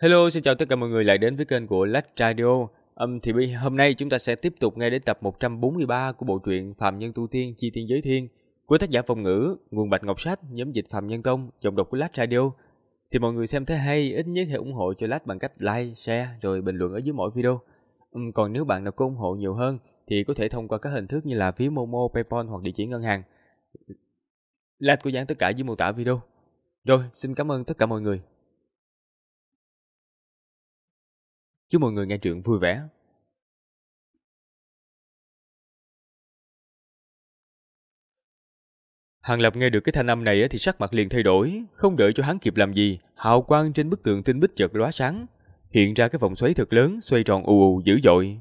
Hello, xin chào tất cả mọi người lại đến với kênh của Lách Radio. Hôm nay chúng ta sẽ tiếp tục nghe đến tập 143 của bộ truyện Phàm Nhân Tu Tiên Chi Tiên Giới Thiên của tác giả Phong Ngữ, nguồn Bạch Ngọc Sách, nhóm dịch Phàm Nhân Tông, giọng đọc của Lách Radio. Thì mọi người xem thấy hay, ít nhất hãy ủng hộ cho Lách bằng cách like, share rồi bình luận ở dưới mỗi video. Còn nếu bạn nào có ủng hộ nhiều hơn thì có thể thông qua các hình thức như là ví Momo, PayPal hoặc địa chỉ ngân hàng. Lách có dán tất cả dưới mô tả video. Rồi, xin cảm ơn tất cả mọi người. Chúc mọi người nghe truyện vui vẻ. Hàng Lập nghe được cái thanh âm này thì sắc mặt liền thay đổi, không đợi cho hắn kịp làm gì, hào quang trên bức tường tinh bích chợt lóe sáng, hiện ra cái vòng xoáy thật lớn xoay tròn ù ù dữ dội.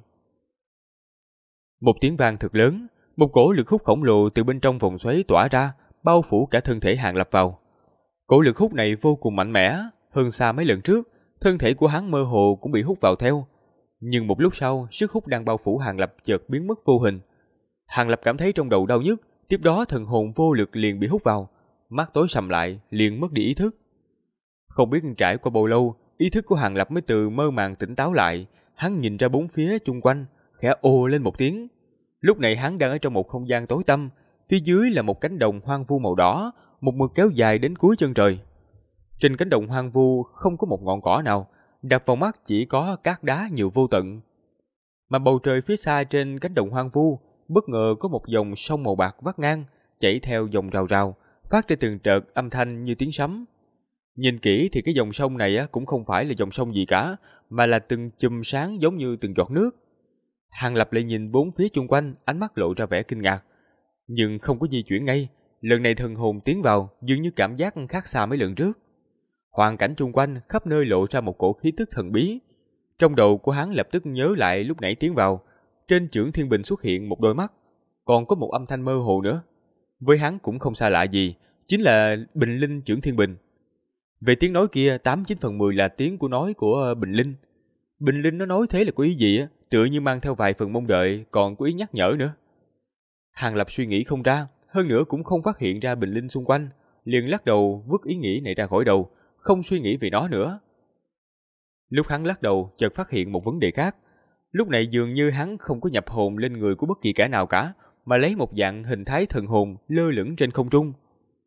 Một tiếng vang thật lớn, một cỗ lực hút khổng lồ từ bên trong vòng xoáy tỏa ra, bao phủ cả thân thể Hàng Lập vào. Cỗ lực hút này vô cùng mạnh mẽ, hơn xa mấy lần trước, thân thể của hắn mơ hồ cũng bị hút vào theo. Nhưng một lúc sau, sức hút đang bao phủ Hàng Lập chợt biến mất vô hình. Hàng Lập cảm thấy trong đầu đau nhức, tiếp đó thần hồn vô lực liền bị hút vào, mắt tối sầm lại, liền mất đi ý thức. Không biết trải qua bao lâu, ý thức của Hàng Lập mới từ mơ màng tỉnh táo lại, hắn nhìn ra bốn phía chung quanh, khẽ ồ lên một tiếng. Lúc này hắn đang ở trong một không gian tối tăm, phía dưới là một cánh đồng hoang vu màu đỏ, một mực kéo dài đến cuối chân trời. Trên cánh đồng hoang vu không có một ngọn cỏ nào, đập vào mắt chỉ có cát đá nhiều vô tận. Mà bầu trời phía xa trên cánh đồng hoang vu, bất ngờ có một dòng sông màu bạc vắt ngang, chảy theo dòng rào rào, phát ra từng đợt âm thanh như tiếng sấm. Nhìn kỹ thì cái dòng sông này cũng không phải là dòng sông gì cả, mà là từng chùm sáng giống như từng giọt nước. Hàng Lập lại nhìn bốn phía chung quanh, ánh mắt lộ ra vẻ kinh ngạc, nhưng không có di chuyển ngay. Lần này thần hồn tiến vào, dường như cảm giác khác xa mấy lần trước. Hoàn cảnh chung quanh khắp nơi lộ ra một cổ khí tức thần bí. Trong đầu của hắn lập tức nhớ lại lúc nãy tiến vào, trên chưởng thiên bình xuất hiện một đôi mắt, còn có một âm thanh mơ hồ nữa. Với hắn cũng không xa lạ gì, chính là Bình Linh chưởng thiên bình. Về tiếng nói kia, 89/10 là tiếng của nói của Bình Linh. Bình Linh nó nói thế là có ý gì tựa như mang theo vài phần mong đợi, còn có ý nhắc nhở nữa. Hàng Lập suy nghĩ không ra, hơn nữa cũng không phát hiện ra Bình Linh xung quanh, liền lắc đầu vứt ý nghĩ này ra khỏi đầu, không suy nghĩ về nó nữa. Lúc hắn lắc đầu, chợt phát hiện một vấn đề khác. Lúc này dường như hắn không có nhập hồn lên người của bất kỳ kẻ nào cả, mà lấy một dạng hình thái thần hồn lơ lửng trên không trung.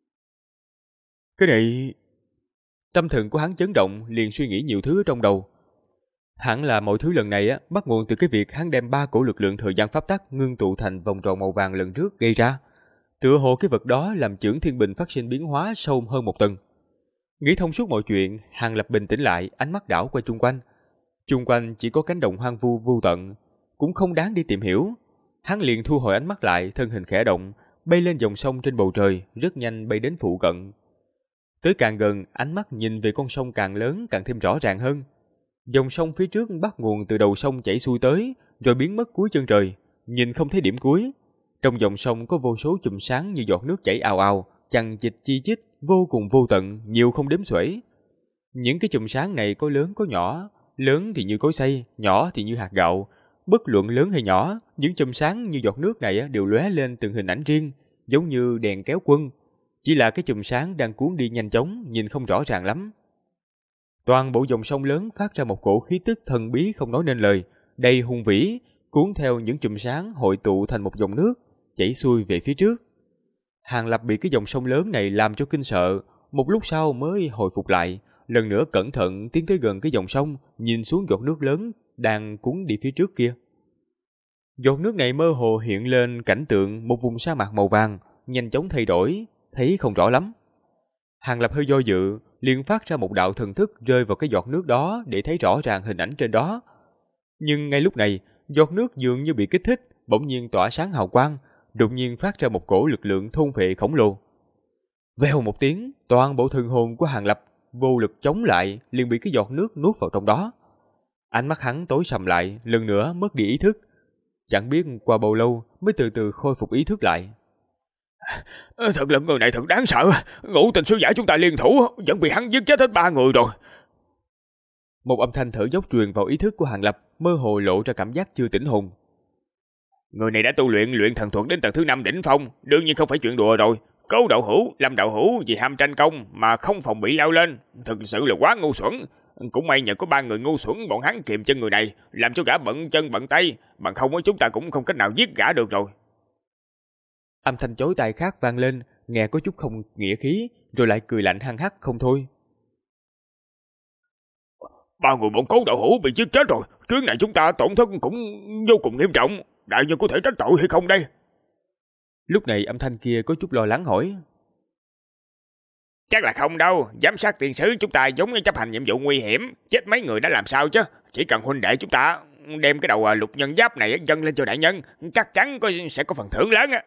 Cái này... Tâm thần của hắn chấn động, liền suy nghĩ nhiều thứ trong đầu. Hẳn là mọi thứ lần này bắt nguồn từ cái việc hắn đem 3 cổ lực lượng thời gian pháp tắc ngưng tụ thành vòng tròn màu vàng lần trước gây ra. Tựa hồ cái vật đó làm chưởng thiên bình phát sinh biến hóa sâu hơn một tầng. Nghĩ thông suốt mọi chuyện, Hàng Lập bình tĩnh lại, ánh mắt đảo qua chung quanh. Chung quanh chỉ có cánh đồng hoang vu vô tận, cũng không đáng đi tìm hiểu. Hắn liền thu hồi ánh mắt lại, thân hình khẽ động, bay lên dòng sông trên bầu trời, rất nhanh bay đến phụ cận. Tới càng gần, ánh mắt nhìn về con sông càng lớn càng thêm rõ ràng hơn. Dòng sông phía trước bắt nguồn từ đầu sông chảy xuôi tới, rồi biến mất cuối chân trời, nhìn không thấy điểm cuối. Trong dòng sông có vô số chùm sáng như giọt nước chảy ào ào, chằng chịt chi chít, vô cùng vô tận, nhiều không đếm xuể. Những cái chùm sáng này có lớn có nhỏ, lớn thì như cối xay, nhỏ thì như hạt gạo. Bất luận lớn hay nhỏ, những chùm sáng như giọt nước này đều lóe lên từng hình ảnh riêng, giống như đèn kéo quân. Chỉ là cái chùm sáng đang cuốn đi nhanh chóng, nhìn không rõ ràng lắm. Toàn bộ dòng sông lớn phát ra một cổ khí tức thần bí không nói nên lời, đầy hùng vĩ, cuốn theo những chùm sáng hội tụ thành một dòng nước, chảy xuôi về phía trước. Hàng Lập bị cái dòng sông lớn này làm cho kinh sợ, một lúc sau mới hồi phục lại, lần nữa cẩn thận tiến tới gần cái dòng sông, nhìn xuống giọt nước lớn đang cuốn đi phía trước kia. Giọt nước này mơ hồ hiện lên cảnh tượng một vùng sa mạc màu vàng, nhanh chóng thay đổi, thấy không rõ lắm. Hàng Lập hơi do dự, liền phát ra một đạo thần thức rơi vào cái giọt nước đó để thấy rõ ràng hình ảnh trên đó. Nhưng ngay lúc này, giọt nước dường như bị kích thích, bỗng nhiên tỏa sáng hào quang, đột nhiên phát ra một cổ lực lượng thôn phệ khổng lồ. Vèo một tiếng, toàn bộ thần hồn của Hàng Lập vô lực chống lại, liền bị cái giọt nước nuốt vào trong đó. Ánh mắt hắn tối sầm lại, lần nữa mất đi ý thức. Chẳng biết qua bao lâu mới từ từ khôi phục ý thức lại. Thật là người này thật đáng sợ. Ngũ tình sứ giả chúng ta liên thủ, vẫn bị hắn giết chết hết 3 người rồi. Một âm thanh thở dốc truyền vào ý thức của Hàng Lập, mơ hồ lộ ra cảm giác chưa tỉnh hồn. Người này đã tu luyện thần thuật đến tầng thứ 5 đỉnh phong, đương nhiên không phải chuyện đùa rồi. Cố đạo hữu, Lâm đạo hữu vì ham tranh công mà không phòng bị lao lên, thực sự là quá ngu xuẩn. Cũng may nhờ có 3 người ngu xuẩn bọn hắn kiềm chân người này, làm cho gã bận chân bận tay, bằng không chúng ta cũng không cách nào giết gã được rồi. Âm thanh chối tai khác vang lên, nghe có chút không nghĩa khí, rồi lại cười lạnh hăng hắc không thôi. 3 người bọn Cố đạo hữu bị giết chết rồi, chuyến này chúng ta tổn thất cũng vô cùng nghiêm trọng, đại nhân có thể trách tội hay không đây? Lúc này âm thanh kia có chút lo lắng hỏi. Chắc là không đâu, giám sát tiền sứ chúng ta giống như chấp hành nhiệm vụ nguy hiểm, chết mấy người đã làm sao chứ, chỉ cần huynh đệ chúng ta đem cái đầu lục nhân giáp này dâng lên cho đại nhân, chắc chắn sẽ có phần thưởng lớn á.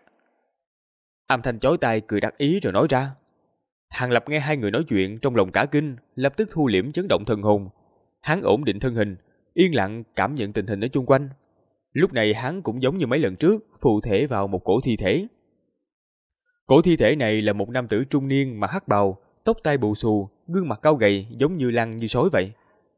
Âm thanh chối tai cười đắc ý rồi nói ra. Hàng Lập nghe hai người nói chuyện trong lòng cả kinh, lập tức thu liễm chấn động thần hồn. Hắn ổn định thân hình, yên lặng cảm nhận tình hình ở chung quanh. Lúc này hắn cũng giống như mấy lần trước, phụ thể vào một cổ thi thể. Cổ thi thể này là một nam tử trung niên mặc hắc bào, tóc tai bù xù, gương mặt cao gầy giống như lăng như sói vậy.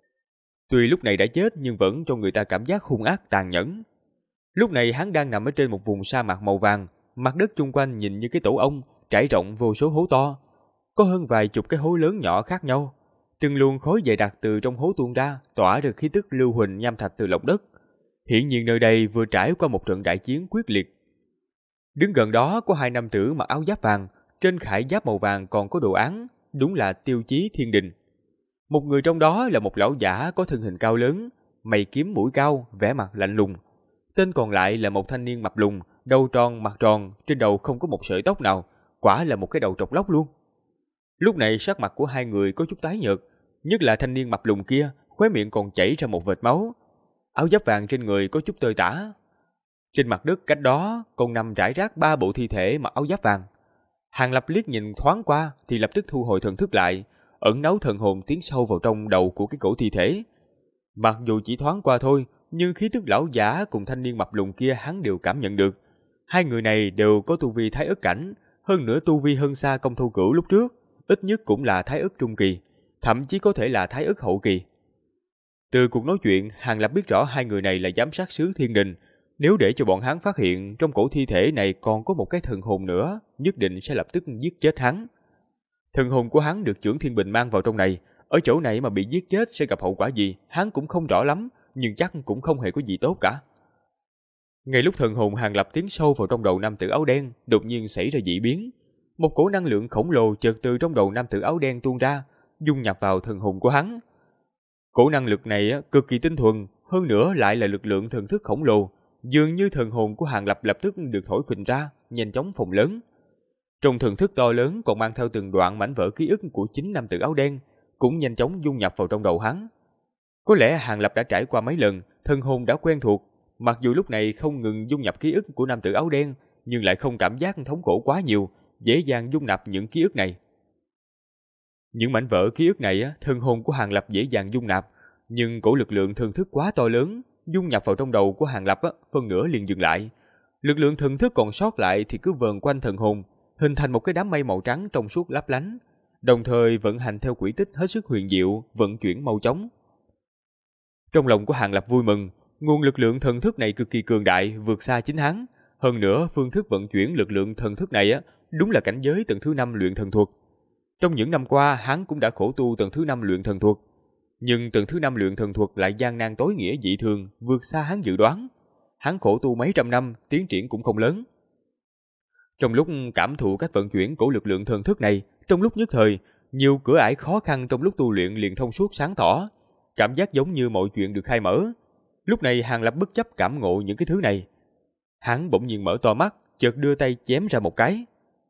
Tuy lúc này đã chết nhưng vẫn cho người ta cảm giác hung ác tàn nhẫn. Lúc này hắn đang nằm ở trên một vùng sa mạc màu vàng, mặt đất chung quanh nhìn như cái tổ ong, trải rộng vô số hố to. Có hơn vài chục cái hố lớn nhỏ khác nhau. Từng luồng khói dày đặc từ trong hố tuôn ra, tỏa ra khí tức lưu huỳnh nham thạch từ lòng đất. Hiển nhiên nơi đây vừa trải qua một trận đại chiến quyết liệt. Đứng gần đó có hai nam tử mặc áo giáp vàng, trên khải giáp màu vàng còn có đồ án, đúng là Tiêu Chí Thiên Đình. Một người trong đó là một lão giả có thân hình cao lớn, mày kiếm mũi cao, vẻ mặt lạnh lùng. Tên còn lại là một thanh niên mập lùn, đầu tròn mặt tròn, trên đầu không có một sợi tóc nào, quả là một cái đầu trọc lóc luôn. Lúc này sắc mặt của hai người có chút tái nhợt, nhất là thanh niên mập lùn kia, khóe miệng còn chảy ra một vệt máu. Áo giáp vàng trên người có chút tơi tả. Trên mặt đất cách đó còn nằm rải rác 3 bộ thi thể mặc áo giáp vàng. Hàng Lập liếc nhìn thoáng qua thì lập tức thu hồi thần thức lại, ẩn náu thần hồn tiến sâu vào trong đầu của cái cổ thi thể. Mặc dù chỉ thoáng qua thôi, nhưng khí tức lão giả cùng thanh niên mập lùn kia hắn đều cảm nhận được. Hai người này đều có tu vi thái ức cảnh, hơn nữa tu vi hơn xa Công Thâu Cửu lúc trước, ít nhất cũng là thái ức trung kỳ, thậm chí có thể là thái ức hậu kỳ. Từ cuộc nói chuyện, Hàng Lập biết rõ hai người này là giám sát sứ Thiên Đình. Nếu để cho bọn hắn phát hiện trong cổ thi thể này còn có một cái thần hồn nữa, nhất định sẽ lập tức giết chết hắn. Thần hồn của hắn được Chưởng Thiên Bình mang vào trong này, ở chỗ này mà bị giết chết sẽ gặp hậu quả gì, hắn cũng không rõ lắm, nhưng chắc cũng không hề có gì tốt cả. Ngay lúc thần hồn Hàng Lập tiến sâu vào trong đầu nam tử áo đen, đột nhiên xảy ra dị biến. Một cổ năng lượng khổng lồ chợt từ trong đầu nam tử áo đen tuôn ra, dung nhập vào thần hồn của hắn. Cổ năng lực này cực kỳ tinh thuần, hơn nữa lại là lực lượng thần thức khổng lồ, dường như thần hồn của Hàng Lập lập tức được thổi phình ra, nhanh chóng phồng lớn. Trong thần thức to lớn còn mang theo từng đoạn mảnh vỡ ký ức của chính nam tử áo đen, cũng nhanh chóng dung nhập vào trong đầu hắn. Có lẽ Hàng Lập đã trải qua mấy lần, thần hồn đã quen thuộc, mặc dù lúc này không ngừng dung nhập ký ức của nam tử áo đen, nhưng lại không cảm giác thống khổ quá nhiều, dễ dàng dung nạp những ký ức này. Những mảnh vỡ ký ức này, thần hồn của Hàng Lập dễ dàng dung nạp, nhưng cổ lực lượng thần thức quá to lớn, dung nhập vào trong đầu của Hàng Lập, phân nửa liền dừng lại. Lực lượng thần thức còn sót lại thì cứ vờn quanh thần hồn, hình thành một cái đám mây màu trắng trong suốt lấp lánh, đồng thời vận hành theo quỹ tích hết sức huyền diệu, vận chuyển mau chóng. Trong lòng của Hàng Lập vui mừng, nguồn lực lượng thần thức này cực kỳ cường đại, vượt xa chính hắn. Hơn nữa, phương thức vận chuyển lực lượng thần thức này đúng là cảnh giới tầng thứ 5 luyện thần thuật. Trong những năm qua, hắn cũng đã khổ tu tầng thứ 5 luyện thần thuật, nhưng tầng thứ 5 luyện thần thuật lại gian nan tối nghĩa dị thường, vượt xa hắn dự đoán. Hắn khổ tu mấy trăm năm, tiến triển cũng không lớn. Trong lúc cảm thụ cách vận chuyển của lực lượng thần thức này, trong lúc nhất thời, nhiều cửa ải khó khăn trong lúc tu luyện liền thông suốt sáng tỏ, cảm giác giống như mọi chuyện được khai mở. Lúc này Hàng Lập bất chấp cảm ngộ những cái thứ này. Hắn bỗng nhiên mở to mắt, chợt đưa tay chém ra một cái.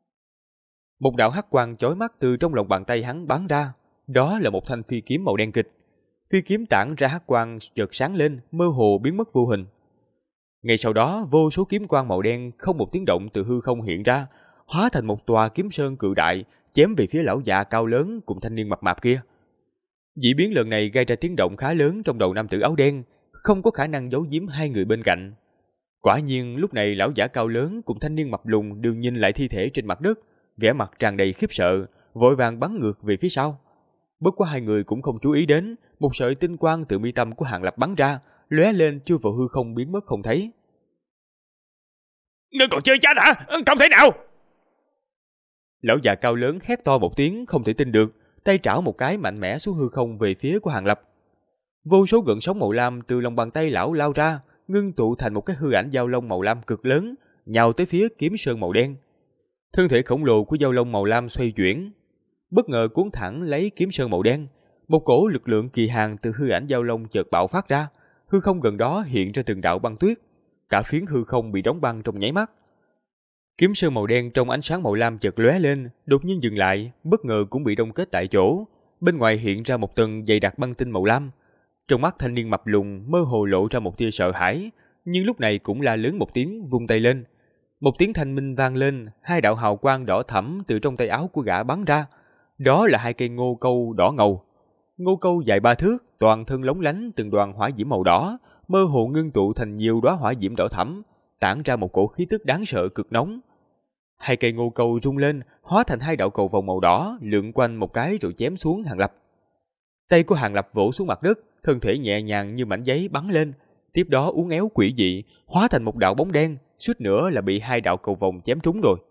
Một đạo hắc quang chói mắt từ trong lòng bàn tay hắn bắn ra, đó là một thanh phi kiếm màu đen kịch. Phi kiếm tản ra hắc quang chợt sáng lên, mơ hồ biến mất vô hình. Ngay sau đó, vô số kiếm quang màu đen không một tiếng động từ hư không hiện ra, hóa thành một tòa kiếm sơn cự đại, chém về phía lão già cao lớn cùng thanh niên mập mạp kia. Dị biến lần này gây ra tiếng động khá lớn trong đầu nam tử áo đen, không có khả năng giấu giếm hai người bên cạnh. Quả nhiên, lúc này lão giả cao lớn cùng thanh niên mập lùn đều nhìn lại thi thể trên mặt đất, vẻ mặt tràn đầy khiếp sợ, vội vàng bắn ngược về phía sau. Bất quá hai người cũng không chú ý đến, một sợi tinh quang từ mi tâm của Hàng Lập bắn ra, lóe lên chui vào hư không biến mất không thấy. Ngươi còn chưa chết hả? Không thể nào! Lão già cao lớn hét to một tiếng không thể tin được, tay trảo một cái mạnh mẽ xuống hư không về phía của Hàng Lập. Vô số gợn sóng màu lam từ lòng bàn tay lão lao ra, ngưng tụ thành một cái hư ảnh dao long màu lam cực lớn, nhào tới phía kiếm sơn màu đen. Thân thể khổng lồ của dao long màu lam xoay chuyển, bất ngờ cuốn thẳng lấy kiếm sơn màu đen. Một cổ lực lượng kỳ hàn từ hư ảnh dao long chợt bạo phát ra, hư không gần đó hiện ra từng đạo băng tuyết, cả phiến hư không bị đóng băng trong nháy mắt. Kiếm sơn màu đen trong ánh sáng màu lam chợt lóe lên, đột nhiên dừng lại, bất ngờ cũng bị đông kết tại chỗ. Bên ngoài hiện ra một tầng dày đặc băng tinh màu lam. Trong mắt thanh niên mập lùn mơ hồ lộ ra một tia sợ hãi, nhưng lúc này cũng la lớn một tiếng, vung tay lên. Một tiếng thanh minh vang lên, hai đạo hào quang đỏ thẫm từ trong tay áo của gã bắn ra. Đó là hai cây ngô câu đỏ ngầu. Ngô câu dài 3 thước, toàn thân lóng lánh từng đoàn hỏa diễm màu đỏ, mơ hồ ngưng tụ thành nhiều đóa hỏa diễm đỏ thẫm, tản ra một cổ khí tức đáng sợ cực nóng. Hai cây ngô câu rung lên, hóa thành hai đạo cầu vồng màu đỏ, lượn quanh một cái rồi chém xuống Hàng Lập. Tay của Hàng Lập vỗ xuống mặt đất, thân thể nhẹ nhàng như mảnh giấy bắn lên, tiếp đó uốn éo quỷ dị, hóa thành một đạo bóng đen, suýt nữa là bị hai đạo cầu vồng chém trúng rồi.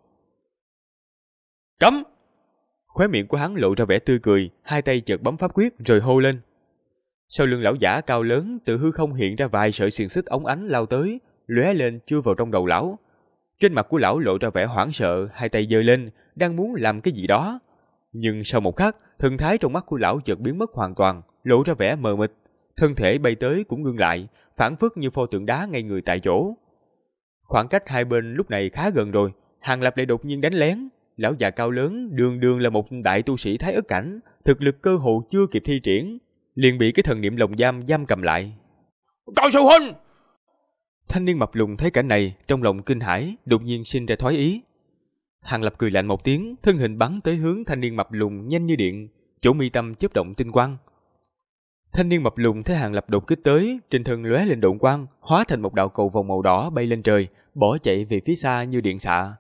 Cấm! Khóe miệng của hắn lộ ra vẻ tươi cười, hai tay chợt bấm pháp quyết rồi hô lên. Sau lưng lão giả cao lớn, từ hư không hiện ra vài sợi xiềng xích óng ánh lao tới, lóe lên chui vào trong đầu lão. Trên mặt của lão lộ ra vẻ hoảng sợ, hai tay giơ lên, đang muốn làm cái gì đó. Nhưng sau một khắc, thần thái trong mắt của lão chợt biến mất hoàn toàn, lộ ra vẻ mờ mịt, thân thể bay tới cũng ngưng lại, phảng phất như pho tượng đá ngay người tại chỗ. Khoảng cách hai bên lúc này khá gần rồi, Hàng Lập lại đột nhiên đánh lén. Lão già cao lớn đường đường là một đại tu sĩ Thái Ức cảnh, thực lực cơ hồ chưa kịp thi triển, liền bị cái thần niệm lồng giam cầm lại. Cao sư huynh! Thanh niên mập lùn thấy cảnh này, trong lòng kinh hãi, đột nhiên sinh ra thoái ý. Hàng Lập cười lạnh một tiếng, thân hình bắn tới hướng thanh niên mập lùn nhanh như điện, chỗ mi tâm chớp động tinh quang. Thanh niên mập lùn thấy Hàng Lập đột kích tới, trên thân lóe lên độn quang, hóa thành một đạo cầu vồng màu đỏ bay lên trời, bỏ chạy về phía xa như điện xạ.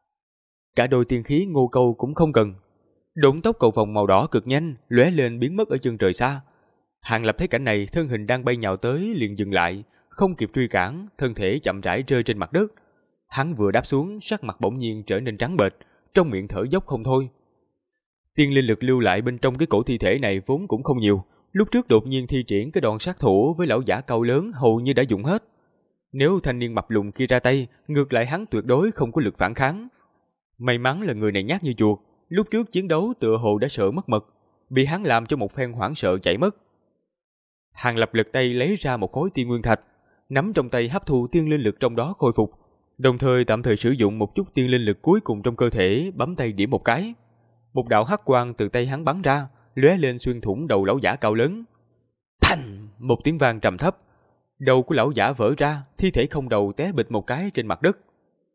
Cả đôi tiên khí ngô câu cũng không cần. Độn tốc cầu vồng màu đỏ cực nhanh, lóe lên biến mất ở chân trời xa. Hàng Lập thấy cảnh này, thân hình đang bay nhào tới liền dừng lại, không kịp truy cản, thân thể chậm rãi rơi trên mặt đất. Hắn vừa đáp xuống, sắc mặt bỗng nhiên trở nên trắng bệch, trong miệng thở dốc không thôi. Tiên linh lực lưu lại bên trong cái cổ thi thể này vốn cũng không nhiều, lúc trước đột nhiên thi triển cái đòn sát thủ với lão giả cao lớn hầu như đã dùng hết. Nếu thanh niên mập lùn kia ra tay, ngược lại hắn tuyệt đối không có lực phản kháng. May mắn là người này nhát như chuột, lúc trước chiến đấu tựa hồ đã sợ mất mật, bị hắn làm cho một phen hoảng sợ chạy mất. Hàng Lập lật tay lấy ra một khối tiên nguyên thạch, nắm trong tay hấp thu tiên linh lực trong đó khôi phục, đồng thời tạm thời sử dụng một chút tiên linh lực cuối cùng trong cơ thể, bấm tay điểm một cái. Một đạo hắc quang từ tay hắn bắn ra, lóe lên xuyên thủng đầu lão giả cao lớn. Thành! Một tiếng vang trầm thấp, đầu của lão giả vỡ ra, thi thể không đầu té bịch một cái trên mặt đất.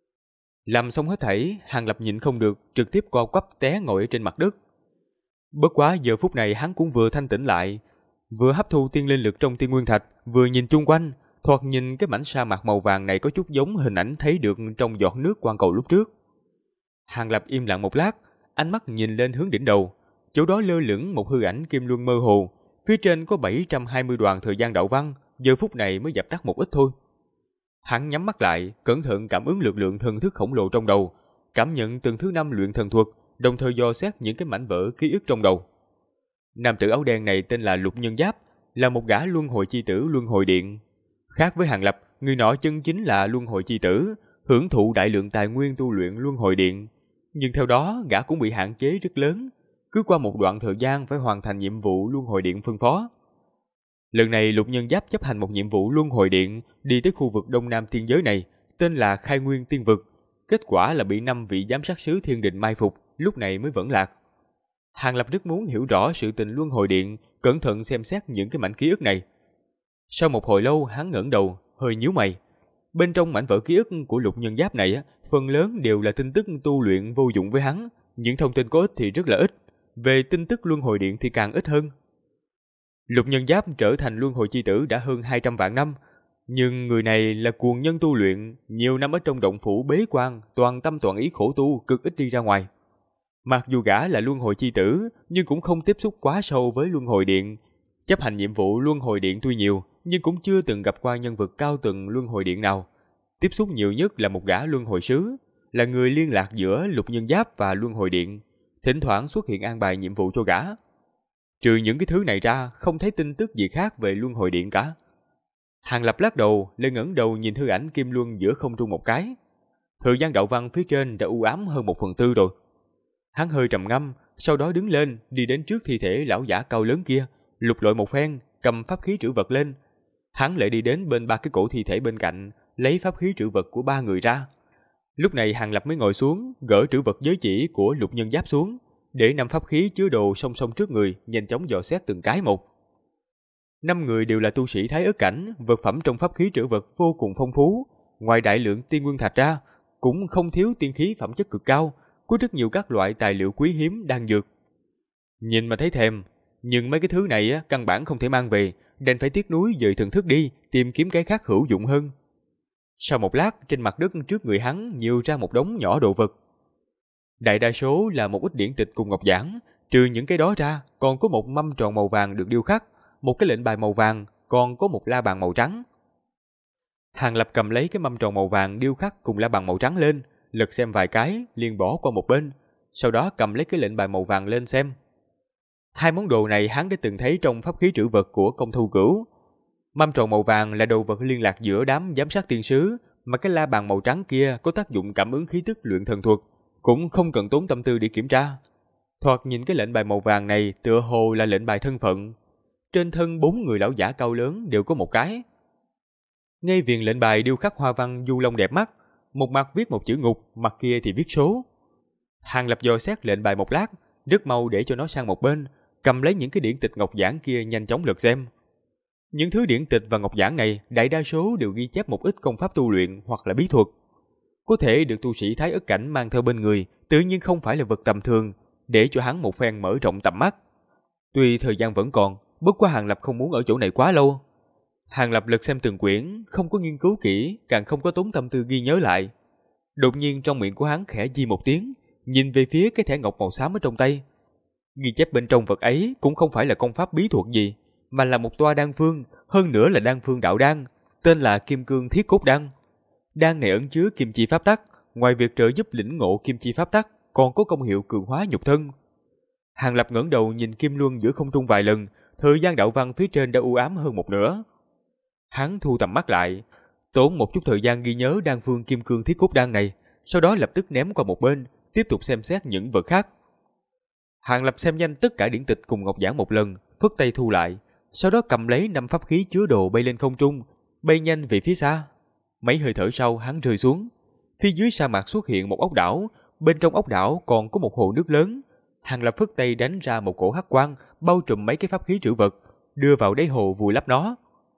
Làm xong hết thảy, Hàng Lập nhịn không được, trực tiếp co quắp té ngồi ở trên mặt đất. Bất quá giờ phút này hắn cũng vừa thanh tỉnh lại, vừa hấp thu tiên linh lực trong tiên nguyên thạch, vừa nhìn chung quanh, thoạt nhìn cái mảnh sa mạc màu vàng này có chút giống hình ảnh thấy được trong giọt nước quang cầu lúc trước. Hàng Lập im lặng một lát, ánh mắt nhìn lên hướng đỉnh đầu, chỗ đó lơ lửng một hư ảnh kim luân mơ hồ, phía trên có 720 đoàn thời gian đạo văn, giờ phút này mới dập tắt một ít thôi. Hắn nhắm mắt lại, cẩn thận cảm ứng lực lượng thần thức khổng lồ trong đầu, cảm nhận từng thứ 5 luyện thần thuật, đồng thời dò xét những cái mảnh vỡ ký ức trong đầu. Nam tử áo đen này tên là Lục Nhân Giáp, là một gã luân hồi chi tử luân hồi điện. Khác với Hàng Lập, người nọ chân chính là luân hồi chi tử, hưởng thụ đại lượng tài nguyên tu luyện luân hồi điện. Nhưng theo đó, gã cũng bị hạn chế rất lớn, cứ qua một đoạn thời gian phải hoàn thành nhiệm vụ luân hồi điện phân phó. Lần này Lục Nhân Giáp chấp hành một nhiệm vụ luân hồi điện, đi tới khu vực đông nam thiên giới này, tên là Khai Nguyên Tiên Vực. Kết quả là bị 5 vị giám sát sứ thiên đình mai phục, lúc này mới vẫn lạc. Hàng Lập rất muốn hiểu rõ sự tình luân hồi điện, cẩn thận xem xét những cái mảnh ký ức này. Sau một hồi lâu, hắn ngẩng đầu, hơi nhíu mày. Bên trong mảnh vỡ ký ức của Lục Nhân Giáp này, phần lớn đều là tin tức tu luyện vô dụng với hắn, những thông tin có ích thì rất là ít, về tin tức luân hồi điện thì càng ít hơn. Lục Nhân Giáp trở thành luân hồi chi tử đã hơn 200 vạn năm, nhưng người này là cuồng nhân tu luyện, nhiều năm ở trong động phủ bế quan, toàn tâm toàn ý khổ tu, cực ít đi ra ngoài. Mặc dù gã là luân hồi chi tử, nhưng cũng không tiếp xúc quá sâu với luân hồi điện. Chấp hành nhiệm vụ luân hồi điện tuy nhiều, nhưng cũng chưa từng gặp qua nhân vật cao tầng luân hồi điện nào. Tiếp xúc nhiều nhất là một gã luân hồi sứ, là người liên lạc giữa Lục Nhân Giáp và luân hồi điện, thỉnh thoảng xuất hiện an bài nhiệm vụ cho gã. Trừ những cái thứ này ra, không thấy tin tức gì khác về luân hồi điện cả. Hàng Lập lắc đầu, lên ngẩng đầu nhìn hư ảnh kim luân giữa không trung một cái. Thời gian đạo văn phía trên đã u ám hơn 1/4 rồi. Hắn hơi trầm ngâm, sau đó đứng lên, đi đến trước thi thể lão giả cao lớn kia, lục lọi một phen, cầm pháp khí trữ vật lên. Hắn lại đi đến bên 3 cái cổ thi thể bên cạnh, lấy pháp khí trữ vật của 3 người ra. Lúc này Hàng Lập mới ngồi xuống, gỡ trữ vật giới chỉ của lục nhân giáp xuống, để 5 pháp khí chứa đồ song song trước người, nhanh chóng dò xét từng cái một. 5 người đều là tu sĩ Thái Ức cảnh, vật phẩm trong pháp khí trữ vật vô cùng phong phú, ngoài đại lượng tiên nguyên thạch ra, cũng không thiếu tiên khí phẩm chất cực cao, có rất nhiều các loại tài liệu quý hiếm đan dược. Nhìn mà thấy thèm, nhưng mấy cái thứ này căn bản không thể mang về, đành phải tiếc nuối dời thần thức đi, tìm kiếm cái khác hữu dụng hơn. Sau một lát, trên mặt đất trước người hắn nhiều ra một đống nhỏ đồ vật. Đại đa số là một ít điển tịch cùng ngọc giản, trừ những cái đó ra, còn có một mâm tròn màu vàng được điêu khắc, một cái lệnh bài màu vàng, còn có một la bàn màu trắng. Hàng Lập cầm lấy cái mâm tròn màu vàng điêu khắc cùng la bàn màu trắng lên, lật xem vài cái, liền bỏ qua một bên, sau đó cầm lấy cái lệnh bài màu vàng lên xem. Hai món đồ này hắn đã từng thấy trong pháp khí trữ vật của Công Thu Cửu. Mâm tròn màu vàng là đồ vật liên lạc giữa đám giám sát tiên sứ, mà cái la bàn màu trắng kia có tác dụng cảm ứng khí tức luyện thần thuật, cũng không cần tốn tâm tư để kiểm tra. Thoạt nhìn cái lệnh bài màu vàng này tựa hồ là lệnh bài thân phận. Trên thân 4 người lão giả cao lớn đều có một cái. Ngay viền lệnh bài điêu khắc hoa văn du long đẹp mắt, một mặt viết một chữ ngục, mặt kia thì viết số. Hàng Lập dò xét lệnh bài một lát, rất mau để cho nó sang một bên, cầm lấy những cái điển tịch ngọc giản kia nhanh chóng lật xem. Những thứ điển tịch và ngọc giản này đại đa số đều ghi chép một ít công pháp tu luyện hoặc là bí thuật. Có thể được tu sĩ Thái Ức cảnh mang theo bên người, tự nhiên không phải là vật tầm thường, để cho hắn một phen mở rộng tầm mắt. Tuy thời gian vẫn còn, bất quá Hàng Lập không muốn ở chỗ này quá lâu. Hàng Lập lật xem từng quyển, không có nghiên cứu kỹ, càng không có tốn tâm tư ghi nhớ lại. Đột nhiên trong miệng của hắn khẽ di một tiếng, nhìn về phía cái thẻ ngọc màu xám ở trong tay. Ghi chép bên trong vật ấy cũng không phải là công pháp bí thuật gì, mà là một toa đan phương, hơn nữa là đan phương đạo đan, tên là Kim Cương Thiết Cốt Đan. Đan này ẩn chứa kim chi pháp tắc, ngoài việc trợ giúp lĩnh ngộ kim chi pháp tắc, còn có công hiệu cường hóa nhục thân. Hàng Lập ngẩng đầu nhìn kim luân giữa không trung vài lần, thời gian đạo văn phía trên đã u ám hơn một nửa. Hắn thu tầm mắt lại, tốn một chút thời gian ghi nhớ đan phương Kim Cương Thiết Cốt Đan này, sau đó lập tức ném qua một bên, tiếp tục xem xét những vật khác. Hàng Lập xem nhanh tất cả điển tịch cùng ngọc giản một lần, phất tay thu lại, sau đó cầm lấy 5 pháp khí chứa đồ bay lên không trung, bay nhanh về phía xa. Mấy hơi thở sau hắn rơi xuống. Phía dưới sa mạc xuất hiện một ốc đảo, bên trong ốc đảo còn có một hồ nước lớn. Hàng Lập phất tay đánh ra một cổ hắc quang, bao trùm mấy cái pháp khí trữ vật, đưa vào đáy hồ vùi lấp nó.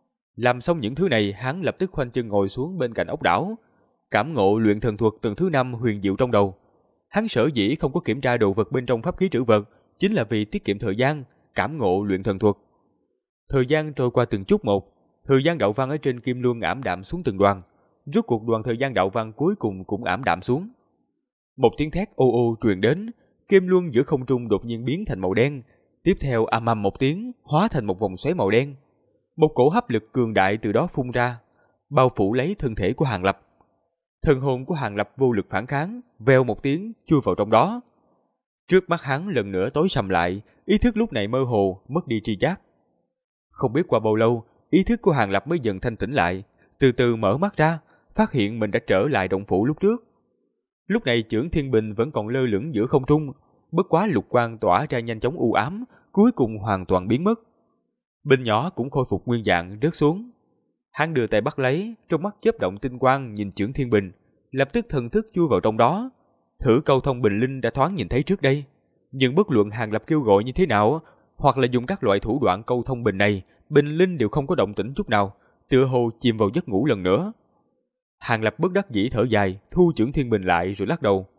Làm xong những thứ này, hắn lập tức khoanh chân ngồi xuống bên cạnh ốc đảo, cảm ngộ luyện thần thuật tầng thứ 5 huyền diệu trong đầu. Hắn sở dĩ không có kiểm tra đồ vật bên trong pháp khí trữ vật, chính là vì tiết kiệm thời gian, cảm ngộ luyện thần thuật. Thời gian trôi qua từng chút một, thời gian đạo văn ở trên kim luân ảm đạm xuống từng đoàn. Rốt cuộc đoàn thời gian đạo văn cuối cùng cũng ảm đạm xuống. Một tiếng thét ô ô truyền đến, kim luân giữa không trung đột nhiên biến thành màu đen, tiếp theo ầm ầm một tiếng, hóa thành một vòng xoáy màu đen. Một cổ hấp lực cường đại từ đó phun ra, bao phủ lấy thân thể của Hàng Lập. Thần hồn của Hàng Lập vô lực phản kháng, vèo một tiếng chui vào trong đó. Trước mắt hắn lần nữa tối sầm lại, ý thức lúc này mơ hồ, mất đi tri giác. Không biết qua bao lâu, ý thức của Hàng Lập mới dần thanh tĩnh lại, từ từ mở mắt ra, phát hiện mình đã trở lại động phủ lúc trước. Lúc này chưởng thiên bình vẫn còn lơ lửng giữa không trung, bất quá lục quang tỏa ra nhanh chóng u ám, cuối cùng hoàn toàn biến mất. Bình nhỏ cũng khôi phục nguyên dạng rớt xuống. Hắn đưa tay bắt lấy, trong mắt chớp động tinh quang nhìn chưởng thiên bình, lập tức thần thức chui vào trong đó, thử câu thông bình linh đã thoáng nhìn thấy trước đây. Nhưng bất luận Hàng Lập kêu gọi như thế nào, hoặc là dùng các loại thủ đoạn câu thông bình này, bình linh đều không có động tĩnh chút nào, tựa hồ chìm vào giấc ngủ lần nữa. Hàng Lập bất đắc dĩ thở dài, thu chưởng thiên bình lại rồi lắc đầu.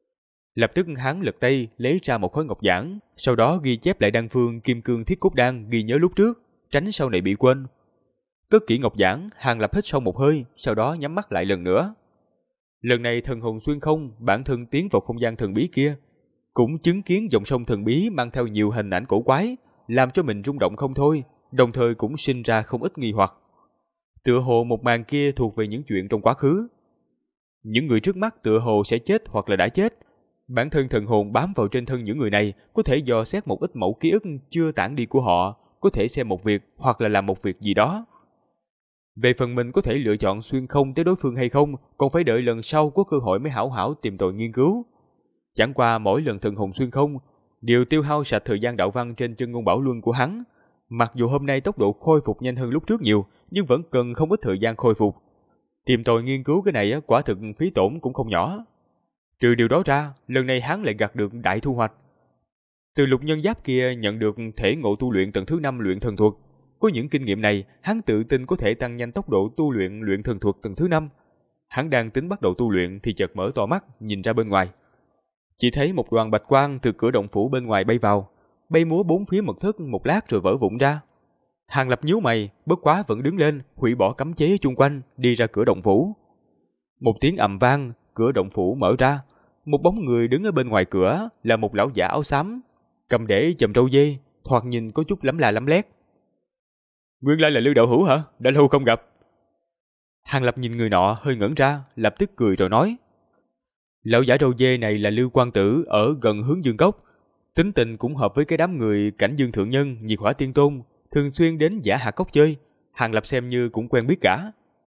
Lập tức hắn lật tay lấy ra một khối ngọc giản, sau đó ghi chép lại đan phương Kim Cương Thiết Cốt Đan ghi nhớ lúc trước, tránh sau này bị quên. Cất kỹ ngọc giản, Hàng Lập hít sâu một hơi, sau đó nhắm mắt lại lần nữa. Lần này thần hồn xuyên không, bản thân tiến vào không gian thần bí kia, cũng chứng kiến dòng sông thần bí mang theo nhiều hình ảnh cổ quái, làm cho mình rung động không thôi, đồng thời cũng sinh ra không ít nghi hoặc. Tựa hồ một màn kia thuộc về những chuyện trong quá khứ. Những người trước mắt tựa hồ sẽ chết hoặc là đã chết, Bản thân thần hồn bám vào trên thân những người này có thể dò xét một ít mẫu ký ức chưa tản đi của họ, có thể xem một việc hoặc là làm một việc gì đó. Về phần mình có thể lựa chọn xuyên không tới đối phương hay không, còn phải đợi lần sau có cơ hội mới hảo hảo tìm tòi nghiên cứu. Chẳng qua mỗi lần thần hồn xuyên không đều tiêu hao sạch thời gian đạo văn trên chân ngôn bảo luân của hắn. Mặc dù hôm nay tốc độ khôi phục nhanh hơn lúc trước nhiều, nhưng vẫn cần không ít thời gian khôi phục. Tìm tòi nghiên cứu cái này quả thực phí tổn cũng không nhỏ. Trừ điều đó ra, lần này hắn lại gặt được đại thu hoạch. Từ lục nhân giáp kia nhận được thể ngộ tu luyện tầng thứ 5 luyện thần thuật. Có những kinh nghiệm này, hắn tự tin có thể tăng nhanh tốc độ tu luyện luyện thần thuật tầng thứ 5. Hắn đang tính bắt đầu tu luyện thì chợt mở to mắt nhìn ra bên ngoài. Chỉ thấy một đoàn bạch quang từ cửa động phủ bên ngoài bay vào, bay múa bốn phía mật thất một lát rồi vỡ vụn ra. Hàng Lập nhíu mày, bất quá vẫn đứng lên, hủy bỏ cấm chế chung quanh, đi ra cửa động phủ. Một tiếng ầm vang, cửa động phủ mở ra. Một bóng người đứng ở bên ngoài cửa là một lão giả áo xám, cầm để chầm râu dê, thoạt nhìn có chút lắm la lắm lét. Nguyên lai là Lưu đạo hữu hả? Đã lâu không gặp. Hàng Lập nhìn người nọ hơi ngẩn ra, lập tức cười rồi nói. Lão giả râu dê này là Lưu Quang Tử ở gần Hướng Dương Cốc. Tính tình cũng hợp với cái đám người Cảnh Dương Thượng Nhân, Nhiệt Hỏa Tiên Tôn, thường xuyên đến Giả Hạ Cốc chơi. Hàng Lập xem như cũng quen biết cả.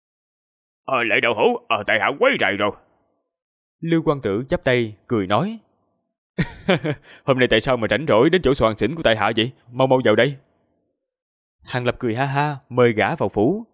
Lệ đạo hữu, tại hạ quấy rầy rồi. Lưu Quang Tử chắp tay, cười nói. Hôm nay tại sao mà rảnh rỗi đến chỗ soàn xỉn của tại hạ vậy? Mau mau vào đây. Hàng Lập cười ha ha, mời gã vào phủ.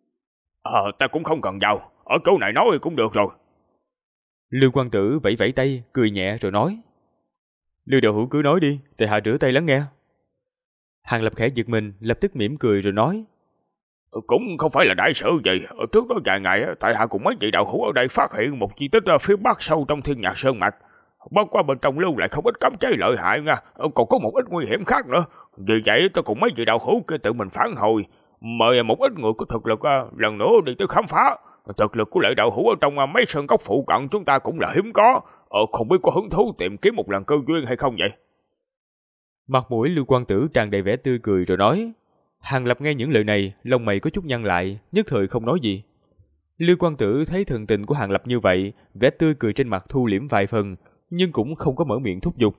Ta cũng không cần vào, ở chỗ này nói cũng được rồi. Lưu Quang Tử vẫy vẫy tay, cười nhẹ rồi nói. Lưu đạo hữu cứ nói đi, tại hạ rửa tay lắng nghe. Hàng Lập khẽ giật mình, lập tức mỉm cười rồi nói. Cũng không phải là đại sự gì. Trước đó vài ngày, tại hạ cùng mấy vị đạo hữu ở đây phát hiện một di tích ở phía bắc sâu trong Thiên Nhạc Sơn Mạch. Bất qua bên trong lưu lại không ít cấm chế lợi hại nha, còn có một ít nguy hiểm khác nữa. Vì vậy tôi cùng mấy vị đạo hữu kia tự mình phản hồi, mời một ít người có thực lực lần nữa đi tới khám phá. Thực lực của Lệ đạo hữu ở trong mấy sơn cốc phụ cận chúng ta cũng là hiếm có. Không biết có hứng thú tìm kiếm một lần cơ duyên hay không vậy? Mặt mũi Lưu Quang Tử tràn đầy vẻ tươi cười rồi nói. Hàng Lập nghe những lời này, lông mày có chút nhăn lại, nhất thời không nói gì. Lưu Quang Tử thấy thần tình của Hàng Lập như vậy, vẻ tươi cười trên mặt thu liễm vài phần, nhưng cũng không có mở miệng thúc giục.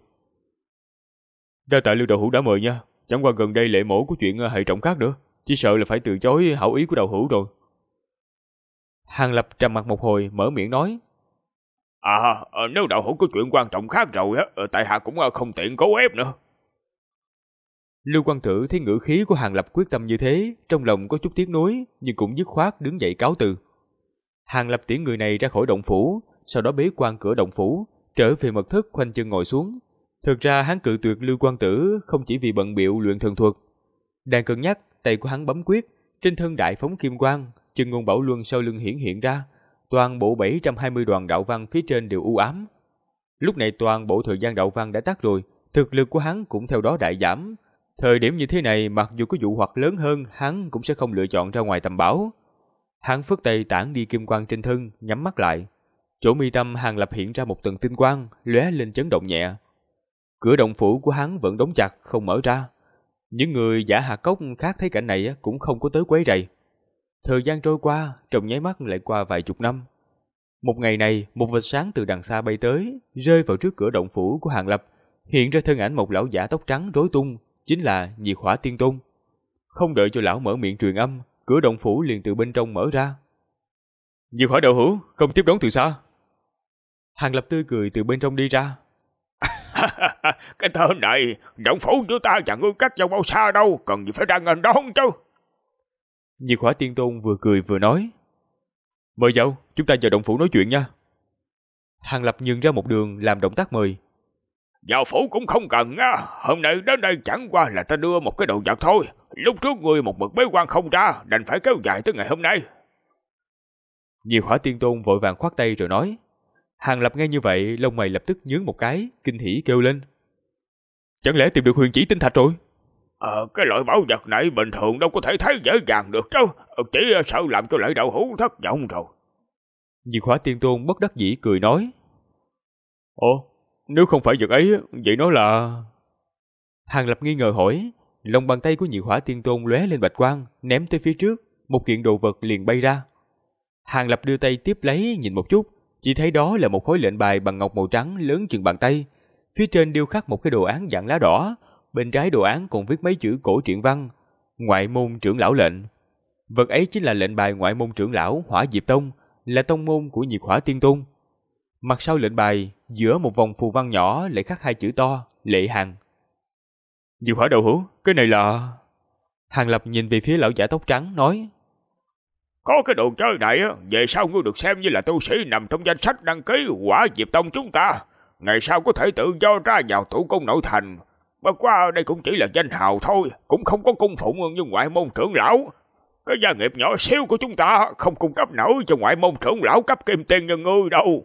Đa tạ Lưu đạo hữu đã mời nha, chẳng qua gần đây lệ mổ của chuyện hệ trọng khác nữa, chỉ sợ là phải từ chối hảo ý của đạo hữu rồi. Hàng Lập trầm mặt một hồi, mở miệng nói. Nếu đạo hữu có chuyện quan trọng khác rồi tại hạ cũng không tiện cố ép nữa. Lưu Quang Tử thấy ngữ khí của Hàng Lập quyết tâm như thế, trong lòng có chút tiếc nuối, nhưng cũng dứt khoát đứng dậy cáo từ. Hàng Lập tiễn người này ra khỏi động phủ, sau đó bế quan cửa động phủ, trở về mật thất khoanh chân ngồi xuống. Thực ra hắn cự tuyệt Lưu Quang Tử không chỉ vì bận bịu luyện thần thuật. Đang cân nhắc, tay của hắn bấm quyết, trên thân đại phóng kim quang, chân ngôn bảo luân sau lưng hiển hiện ra, toàn bộ 720 đoàn đạo văn phía trên đều u ám. Lúc này toàn bộ thời gian đạo văn đã tắt rồi, thực lực của hắn cũng theo đó đại giảm. Thời điểm như thế này, mặc dù có dụ hoặc lớn hơn, hắn cũng sẽ không lựa chọn ra ngoài tầm bảo. Hắn phất tay tản đi kim quang trên thân, nhắm mắt lại. Chỗ mi tâm Hàng Lập hiện ra một tầng tinh quang, lóe lên chấn động nhẹ. Cửa động phủ của hắn vẫn đóng chặt, không mở ra. Những người Giả Hạ Cốc khác thấy cảnh này cũng không có tới quấy rầy. Thời gian trôi qua, trong nháy mắt lại qua vài chục năm. Một ngày này, một vệt sáng từ đằng xa bay tới, rơi vào trước cửa động phủ của Hàng Lập, hiện ra thân ảnh một lão giả tóc trắng rối tung, chính là Nhiệt Hỏa Tiên Tôn. Không đợi cho lão mở miệng truyền âm, cửa động phủ liền từ bên trong mở ra. Nhiệt Hỏa đạo hữu, không tiếp đón từ xa. Hàng Lập tươi cười từ bên trong đi ra. Cái tên này, động phủ của ta chẳng ngư cách nhau bao xa đâu, cần gì phải ra ngành đón chứ. Nhiệt Hỏa Tiên Tôn vừa cười vừa nói. Mời vào, chúng ta vào động phủ nói chuyện nha. Hàng Lập nhường ra một đường làm động tác mời. Vào phủ cũng không cần á, hôm nay đến đây chẳng qua là ta đưa một cái đồ vật thôi. Lúc trước ngươi một mực bế quan không ra, đành phải kéo dài tới ngày hôm nay. Nhiệt Hỏa Tiên Tôn vội vàng khoát tay rồi nói. Hàng Lập nghe như vậy, lông mày lập tức nhướng một cái, kinh hỉ kêu lên. Chẳng lẽ tìm được huyền chỉ tinh thạch rồi? Cái loại bảo vật này bình thường đâu có thể thấy dễ dàng được chứ, chỉ sợ làm cho Lệ đạo hữu thất vọng rồi. Nhiệt Hỏa Tiên Tôn bất đắc dĩ cười nói. Ồ, nếu không phải vật ấy, vậy nó là... Hàng Lập nghi ngờ hỏi. Lòng bàn tay của Nhiệt Hỏa Tiên Tôn lóe lên bạch quang, ném tới phía trước, một kiện đồ vật liền bay ra. Hàng Lập đưa tay tiếp lấy nhìn một chút, chỉ thấy đó là một khối lệnh bài bằng ngọc màu trắng lớn chừng bàn tay. Phía trên điêu khắc một cái đồ án dạng lá đỏ, bên trái đồ án còn viết mấy chữ cổ truyện văn: Ngoại môn trưởng lão lệnh. Vật ấy chính là lệnh bài ngoại môn trưởng lão Hỏa Diệp Tông, là tông môn của Nhiệt Hỏa Tiên Tôn. Mặt sau lệnh bài, giữa một vòng phù văn nhỏ lại khắc hai chữ to: Lệ Hàn. Nhiệt Hỏa đạo hữu, cái này là... Hàng Lập nhìn về phía lão giả tóc trắng nói: Có cái đồ chơi này, về sau ngươi được xem như là tu sĩ nằm trong danh sách đăng ký Hỏa Diệp Tông chúng ta. Ngày sau có thể tự do ra vào thủ cung nội thành. Bất qua đây cũng chỉ là danh hào thôi, cũng không có cung phụng như ngoại môn trưởng lão. Cái gia nghiệp nhỏ xíu của chúng ta không cung cấp nổi cho ngoại môn trưởng lão cấp kim tiền như ngươi đâu.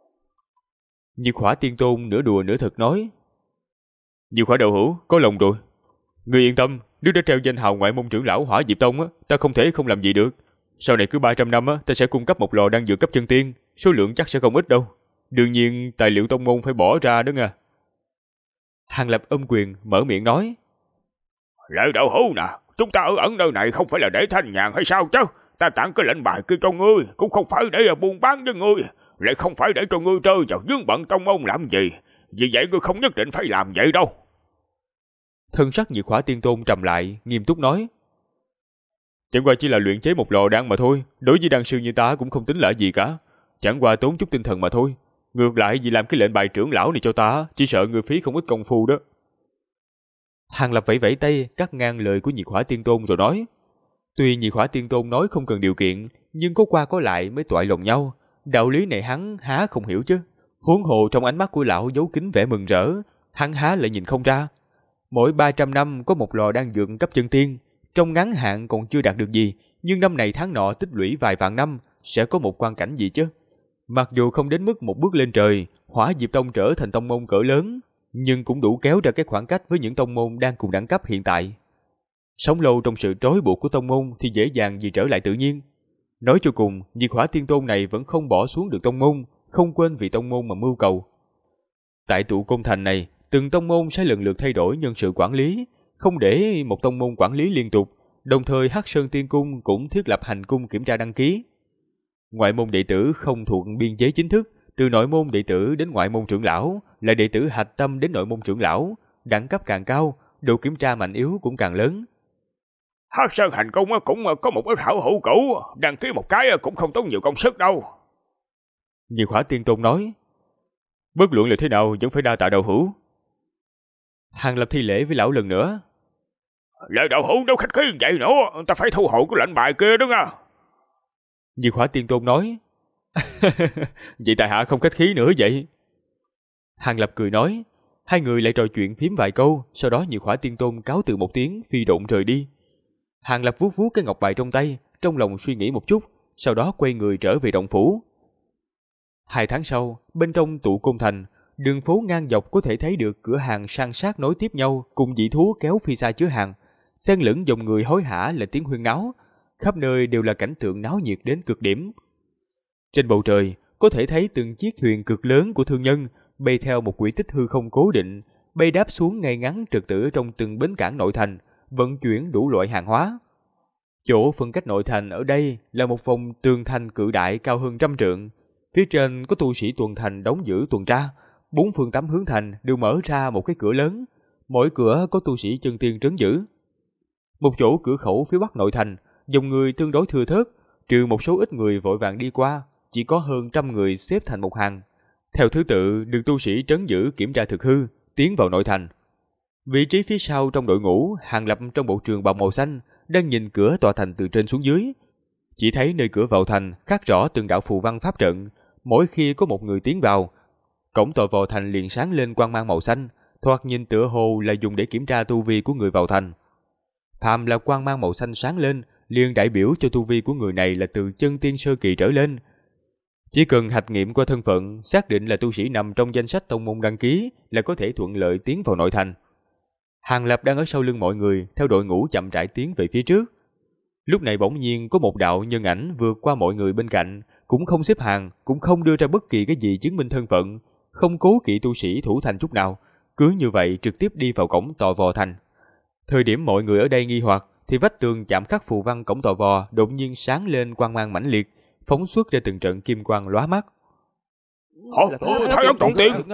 Nhiệt Hỏa Tiên Tôn nửa đùa nửa thật nói: Nhiệt Hỏa đạo hữu, có lòng rồi. Ngươi yên tâm, nếu đã treo danh hào ngoại môn trưởng lão Hỏa Diệp Tông, ta không thể không làm gì được. Sau này cứ 300 năm ta sẽ cung cấp một lò đan dược cấp chân tiên, số lượng chắc sẽ không ít đâu. Đương nhiên tài liệu tông môn phải bỏ ra đó nha. Hàng Lập ôm quyền mở miệng nói: Lệ đạo hữu nè, chúng ta ở ẩn nơi này không phải là để thanh nhàn hay sao chứ? Ta tặng cái lệnh bài kia cho ngươi cũng không phải để buôn bán với ngươi, lại không phải để cho ngươi rơi vào vướng bận tông môn làm gì. Vì vậy ngươi không nhất định phải làm vậy đâu. Thân sắc Nhiệt Hỏa Tiên Tôn trầm lại, nghiêm túc nói: Chẳng qua chỉ là luyện chế một lò đan mà thôi, đối với đan sư như ta cũng không tính là gì cả. Chẳng qua tốn chút tinh thần mà thôi. Ngược lại vì làm cái lệnh bài trưởng lão này cho ta, chỉ sợ người phí không ít công phu đó. Hàng Lập vẫy vẫy tay cắt ngang lời của Nhiệt Hỏa Tiên Tôn rồi nói: Tuy Nhiệt Hỏa Tiên Tôn nói không cần điều kiện, nhưng có qua có lại mới toại lòng nhau. Đạo lý này hắn há không hiểu chứ. Huống hồ trong ánh mắt của lão giấu kín vẻ mừng rỡ, hắn há lại nhìn không ra. Mỗi 300 năm có một lò đan dược cấp chân tiên, trong ngắn hạn còn chưa đạt được gì, nhưng năm này tháng nọ tích lũy vài vạn năm sẽ có một quang cảnh gì chứ. Mặc dù không đến mức một bước lên trời, Hỏa Diệp Tông trở thành tông môn cỡ lớn, nhưng cũng đủ kéo ra cái khoảng cách với những tông môn đang cùng đẳng cấp hiện tại. Sống lâu trong sự trói buộc của tông môn thì dễ dàng gì trở lại tự nhiên. Nói cho cùng, Nhiệt Hỏa Tiên Tôn này vẫn không bỏ xuống được tông môn, không quên vì tông môn mà mưu cầu. Tại tụ Côn Thành này, từng tông môn sẽ lần lượt thay đổi nhân sự quản lý, không để một tông môn quản lý liên tục. Đồng thời Hắc Sơn Tiên Cung cũng thiết lập hành cung kiểm tra đăng ký. Ngoại môn đệ tử không thuộc biên chế chính thức, từ nội môn đệ tử đến ngoại môn trưởng lão, lại đệ tử hạch tâm đến nội môn trưởng lão, đẳng cấp càng cao, độ kiểm tra mạnh yếu cũng càng lớn. Hắc Sơn hành cung cũng có một ít hảo hữu cũ, đăng ký một cái cũng không tốn nhiều công sức đâu. Nhiệt Hỏa Tiên Tôn nói: Bất luận là thế nào vẫn phải đa tạ đạo hữu. Hàng Lập thi lễ với lão lần nữa: Lời đạo hữu đâu khách khí vậy nữa, ta phải thu hồi cái lệnh bài kia đó nha. Nhiệt Hỏa Tiên Tôn nói: Vậy tại hạ không khách khí nữa vậy. Hàng Lập cười nói. Hai người lại trò chuyện phím vài câu, sau đó Nhiệt Hỏa Tiên Tôn cáo từ một tiếng phi độn rời đi. Hàng Lập vuốt vuốt cái ngọc bài trong tay, trong lòng suy nghĩ một chút, sau đó quay người trở về động phủ. 2 tháng sau, bên trong tụ Côn Thành, đường phố ngang dọc có thể thấy được cửa hàng san sát nối tiếp nhau cùng dị thú kéo phi xa chứa hàng. Xen lẫn dòng người hối hả là tiếng huyên náo, khắp nơi đều là cảnh tượng náo nhiệt đến cực điểm. Trên bầu trời, có thể thấy từng chiếc thuyền cực lớn của thương nhân bay theo một quỹ tích hư không cố định, bay đáp xuống ngay ngắn trật tự trong từng bến cảng nội thành, vận chuyển đủ loại hàng hóa. Chỗ phân cách nội thành ở đây là một vòng tường thành cự đại cao hơn 100 trượng. Phía trên có tu sĩ tuần thành đóng giữ tuần tra, 4 phương 8 hướng thành đều mở ra một cái cửa lớn, mỗi cửa có tu sĩ chân tiên trấn giữ. Một chỗ cửa khẩu phía bắc nội thành, dòng người tương đối thưa thớt, trừ một số ít người vội vàng đi qua, chỉ có hơn 100 người xếp thành một hàng. Theo thứ tự được tu sĩ trấn giữ kiểm tra thực hư, tiến vào nội thành. Vị trí phía sau trong đội ngũ, Hàng Lập trong bộ trường bào màu xanh, đang nhìn cửa tòa thành từ trên xuống dưới. Chỉ thấy nơi cửa vào thành khắc rõ từng đạo phù văn pháp trận, mỗi khi có một người tiến vào, cổng tòa vào thành liền sáng lên quang mang màu xanh, thoạt nhìn tựa hồ là dùng để kiểm tra tu vi của người vào thành. Phàm là quang mang màu xanh sáng lên, liền đại biểu cho tu vi của người này là từ chân tiên sơ kỳ trở lên. Chỉ cần hạch nghiệm qua thân phận, xác định là tu sĩ nằm trong danh sách tông môn đăng ký là có thể thuận lợi tiến vào nội thành. Hàng Lập đang ở sau lưng mọi người, theo đội ngũ chậm rãi tiến về phía trước. Lúc này bỗng nhiên có một đạo nhân ảnh vượt qua mọi người bên cạnh, cũng không xếp hàng, cũng không đưa ra bất kỳ cái gì chứng minh thân phận, không cố kỵ tu sĩ thủ thành chút nào, cứ như vậy trực tiếp đi vào cổng tòa vò thành. Thời điểm mọi người ở đây nghi hoặc, thì vách tường chạm khắc phù văn cổng tòa vò đột nhiên sáng lên quang mang mãnh liệt, phóng xuất ra từng trận kim quang lóa mắt. Thái ớt còn tiền.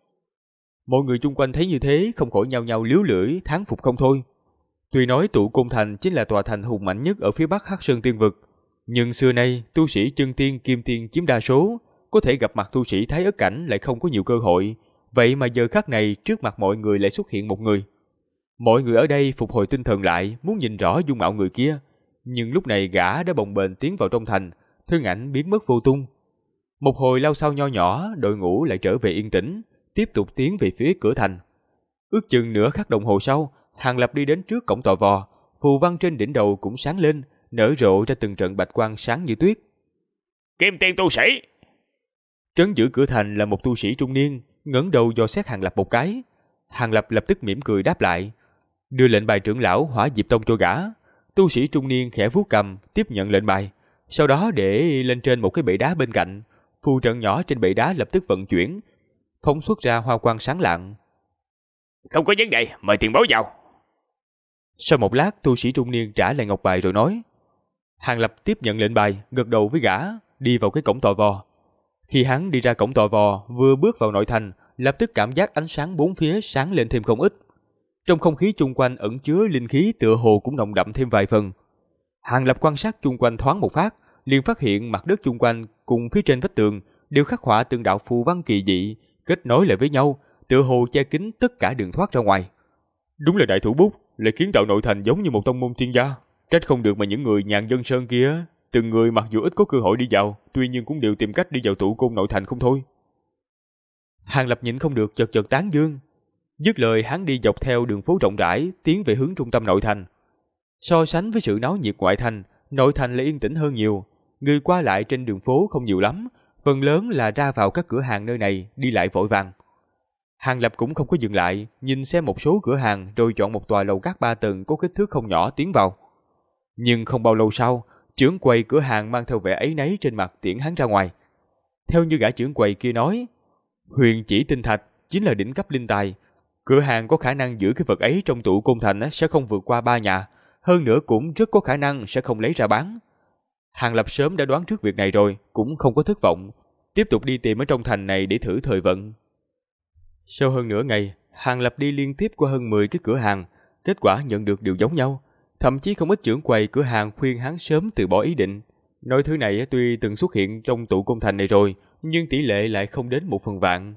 Mọi người chung quanh thấy như thế không khỏi nhao nhao líu lưỡi, thán phục không thôi. Tuy nói Tụ Côn Thành chính là tòa thành hùng mạnh nhất ở phía bắc Hắc Sơn Tiên Vực, nhưng xưa nay tu sĩ chân tiên kim tiên chiếm đa số, có thể gặp mặt tu sĩ Thái Ất cảnh lại không có nhiều cơ hội. Vậy mà giờ khắc này trước mặt mọi người lại xuất hiện một người. Mọi người ở đây phục hồi tinh thần lại, muốn nhìn rõ dung mạo người kia, nhưng lúc này gã đã bồng bềnh tiến vào trong thành, thân ảnh biến mất vô tung. Một hồi lao sao nho nhỏ, đội ngũ lại trở về yên tĩnh, tiếp tục tiến về phía cửa thành. Ước chừng nửa khắc đồng hồ sau, Hàng Lập đi đến trước cổng tò vò, phù văn trên đỉnh đầu cũng sáng lên, nở rộ ra từng trận bạch quang sáng như tuyết. Kim tiên tu sĩ. Trấn giữ cửa thành là một tu sĩ trung niên, ngẩng đầu dò xét Hàng Lập một cái. Hàng Lập lập tức mỉm cười đáp lại, đưa lệnh bài trưởng lão Hỏa Diệp Tông cho gã. Tu sĩ trung niên khẽ vuốt cầm, tiếp nhận lệnh bài, sau đó để lên trên một cái bệ đá bên cạnh. Phù trận nhỏ trên bệ đá lập tức vận chuyển, phóng xuất ra hoa quang sáng lạng. Không có vấn đề, mời tiền bối vào. Sau một lát, tu sĩ trung niên trả lại ngọc bài rồi nói. Hàng Lập tiếp nhận lệnh bài, gật đầu với gã, đi vào cái cổng tò vò. Khi hắn đi ra cổng tò vò, vừa bước vào nội thành, lập tức cảm giác ánh sáng bốn phía sáng lên thêm không ít. Trong không khí chung quanh ẩn chứa linh khí tựa hồ cũng nồng đậm thêm vài phần. Hàng Lập quan sát chung quanh thoáng một phát, liền phát hiện mặt đất chung quanh cùng phía trên vách tường đều khắc họa từng đạo phù văn kỳ dị, kết nối lại với nhau, tựa hồ che kín tất cả đường thoát ra ngoài. Đúng là đại thủ bút, lại kiến tạo nội thành giống như một tông môn tiên gia. Trách không được mà những người nhàn dân sơn kia, từng người mặc dù ít có cơ hội đi vào, tuy nhiên cũng đều tìm cách đi vào Tụ Côn nội thành không thôi. Hàng Lập nhịn không được chợt chợt tán dương. Dứt lời, hắn đi dọc theo đường phố rộng rãi tiến về hướng trung tâm nội thành. So sánh với sự náo nhiệt ngoại thành, nội thành lại yên tĩnh hơn nhiều. Người qua lại trên đường phố không nhiều lắm, phần lớn là ra vào các cửa hàng nơi này đi lại vội vàng. Hàng Lập cũng không có dừng lại, nhìn xem một số cửa hàng rồi chọn một tòa lầu các 3 tầng có kích thước không nhỏ tiến vào. Nhưng không bao lâu sau, trưởng quầy cửa hàng mang theo vẻ áy náy trên mặt tiễn hắn ra ngoài. Theo như gã trưởng quầy kia nói, Huyền Chỉ Tinh Thạch chính là đỉnh cấp linh tài. Cửa hàng có khả năng giữ cái vật ấy trong Tụ Côn Thành sẽ không vượt qua 3 nhà, hơn nữa cũng rất có khả năng sẽ không lấy ra bán. Hàng Lập sớm đã đoán trước việc này rồi, cũng không có thất vọng, tiếp tục đi tìm ở trong thành này để thử thời vận. Sau hơn nửa ngày, Hàng Lập đi liên tiếp qua hơn 10 cái cửa hàng, kết quả nhận được đều giống nhau. Thậm chí không ít trưởng quầy cửa hàng khuyên hắn sớm từ bỏ ý định. Nói thứ này tuy từng xuất hiện trong Tụ Côn Thành này rồi, nhưng tỷ lệ lại không đến 1/1000.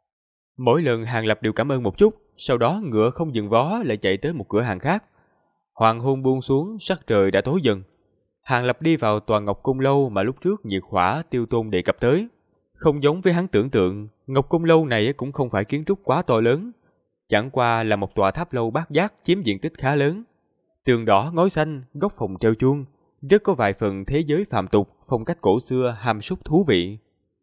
Mỗi lần Hàng Lập đều cảm ơn một chút, sau đó ngựa không dừng vó lại chạy tới một cửa hàng khác. Hoàng hôn buông xuống, sắc trời đã tối dần. Hàng Lập đi vào tòa Ngọc Cung Lâu mà lúc trước Nhiệt Hỏa Tiêu Tôn đề cập tới. Không giống với hắn tưởng tượng, Ngọc Cung Lâu này cũng không phải kiến trúc quá to lớn, chẳng qua là một tòa tháp lâu bát giác chiếm diện tích khá lớn. Tường đỏ ngói xanh, góc phòng treo chuông, rất có vài phần thế giới phàm tục, phong cách cổ xưa hàm súc thú vị.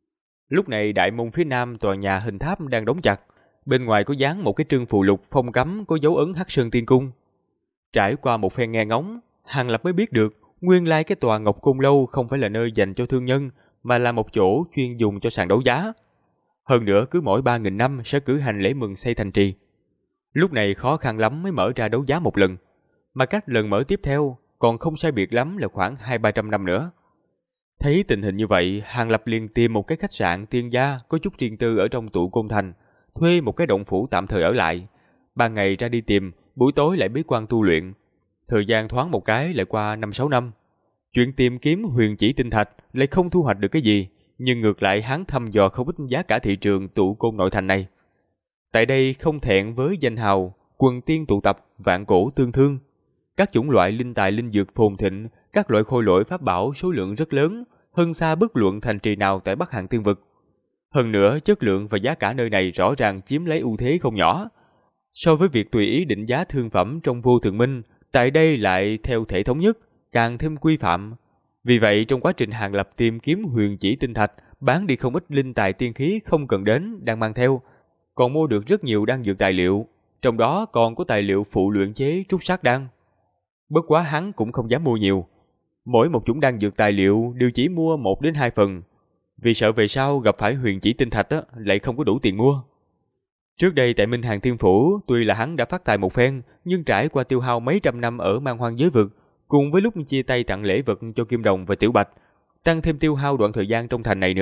Lúc này đại môn phía nam tòa nhà hình tháp đang đóng chặt, bên ngoài có dán một cái trương phù lục phong cấm có dấu ấn Hắc Sơn Tiên Cung. Trải qua một phen nghe ngóng, Hàng Lập mới biết được nguyên lai cái tòa Ngọc Cung Lâu không phải là nơi dành cho thương nhân, mà là một chỗ chuyên dùng cho sàn đấu giá. Hơn nữa cứ mỗi 3000 năm sẽ cử hành lễ mừng xây thành trì. Lúc này khó khăn lắm mới mở ra đấu giá một lần, mà cách lần mở tiếp theo còn không sai biệt lắm là khoảng 200-300 năm nữa. Thấy tình hình như vậy, Hàng Lập liền tìm một cái khách sạn tiên gia có chút riêng tư ở trong Tụ Côn Thành, thuê một cái động phủ tạm thời ở lại. Ban ngày ra đi tìm, buổi tối lại bế quan tu luyện. Thời gian thoáng một cái lại qua 5-6 năm. Chuyện tìm kiếm Huyền Chỉ Tinh Thạch lại không thu hoạch được cái gì, nhưng ngược lại hắn thăm dò không ít giá cả thị trường Tụ Côn nội thành này. Tại đây không thẹn với danh hào quần tiên tụ tập, vạn cổ tương thương. Các chủng loại linh tài linh dược phồn thịnh, các loại khôi lỗi pháp bảo số lượng rất lớn, hơn xa bất luận thành trì nào tại Bắc Hàn Tiên Vực. Hơn nữa, chất lượng và giá cả nơi này rõ ràng chiếm lấy ưu thế không nhỏ. So với việc tùy ý định giá thương phẩm trong Vô Thường Minh, tại đây lại theo thể thống nhất, càng thêm quy phạm. Vì vậy, trong quá trình Hàng Lập tìm kiếm Huyền Chỉ Tinh Thạch, bán đi không ít linh tài tiên khí không cần đến đang mang theo, còn mua được rất nhiều đan dược tài liệu, trong đó còn có tài liệu phụ luyện chế trúc sát đan. Bất quá hắn cũng không dám mua nhiều, mỗi một chủng đan dược tài liệu đều chỉ mua 1-2 phần, vì sợ về sau gặp phải Huyền Chỉ Tinh Thạch lại không có đủ tiền mua. Trước đây tại Minh Hàn Thiên Phủ, tuy là hắn đã phát tài một phen, nhưng trải qua tiêu hao mấy trăm năm ở Man Hoang giới vực, cùng với lúc chia tay tặng lễ vật cho Kim Đồng và Tiểu Bạch, tăng thêm tiêu hao đoạn thời gian trong thành này nữa,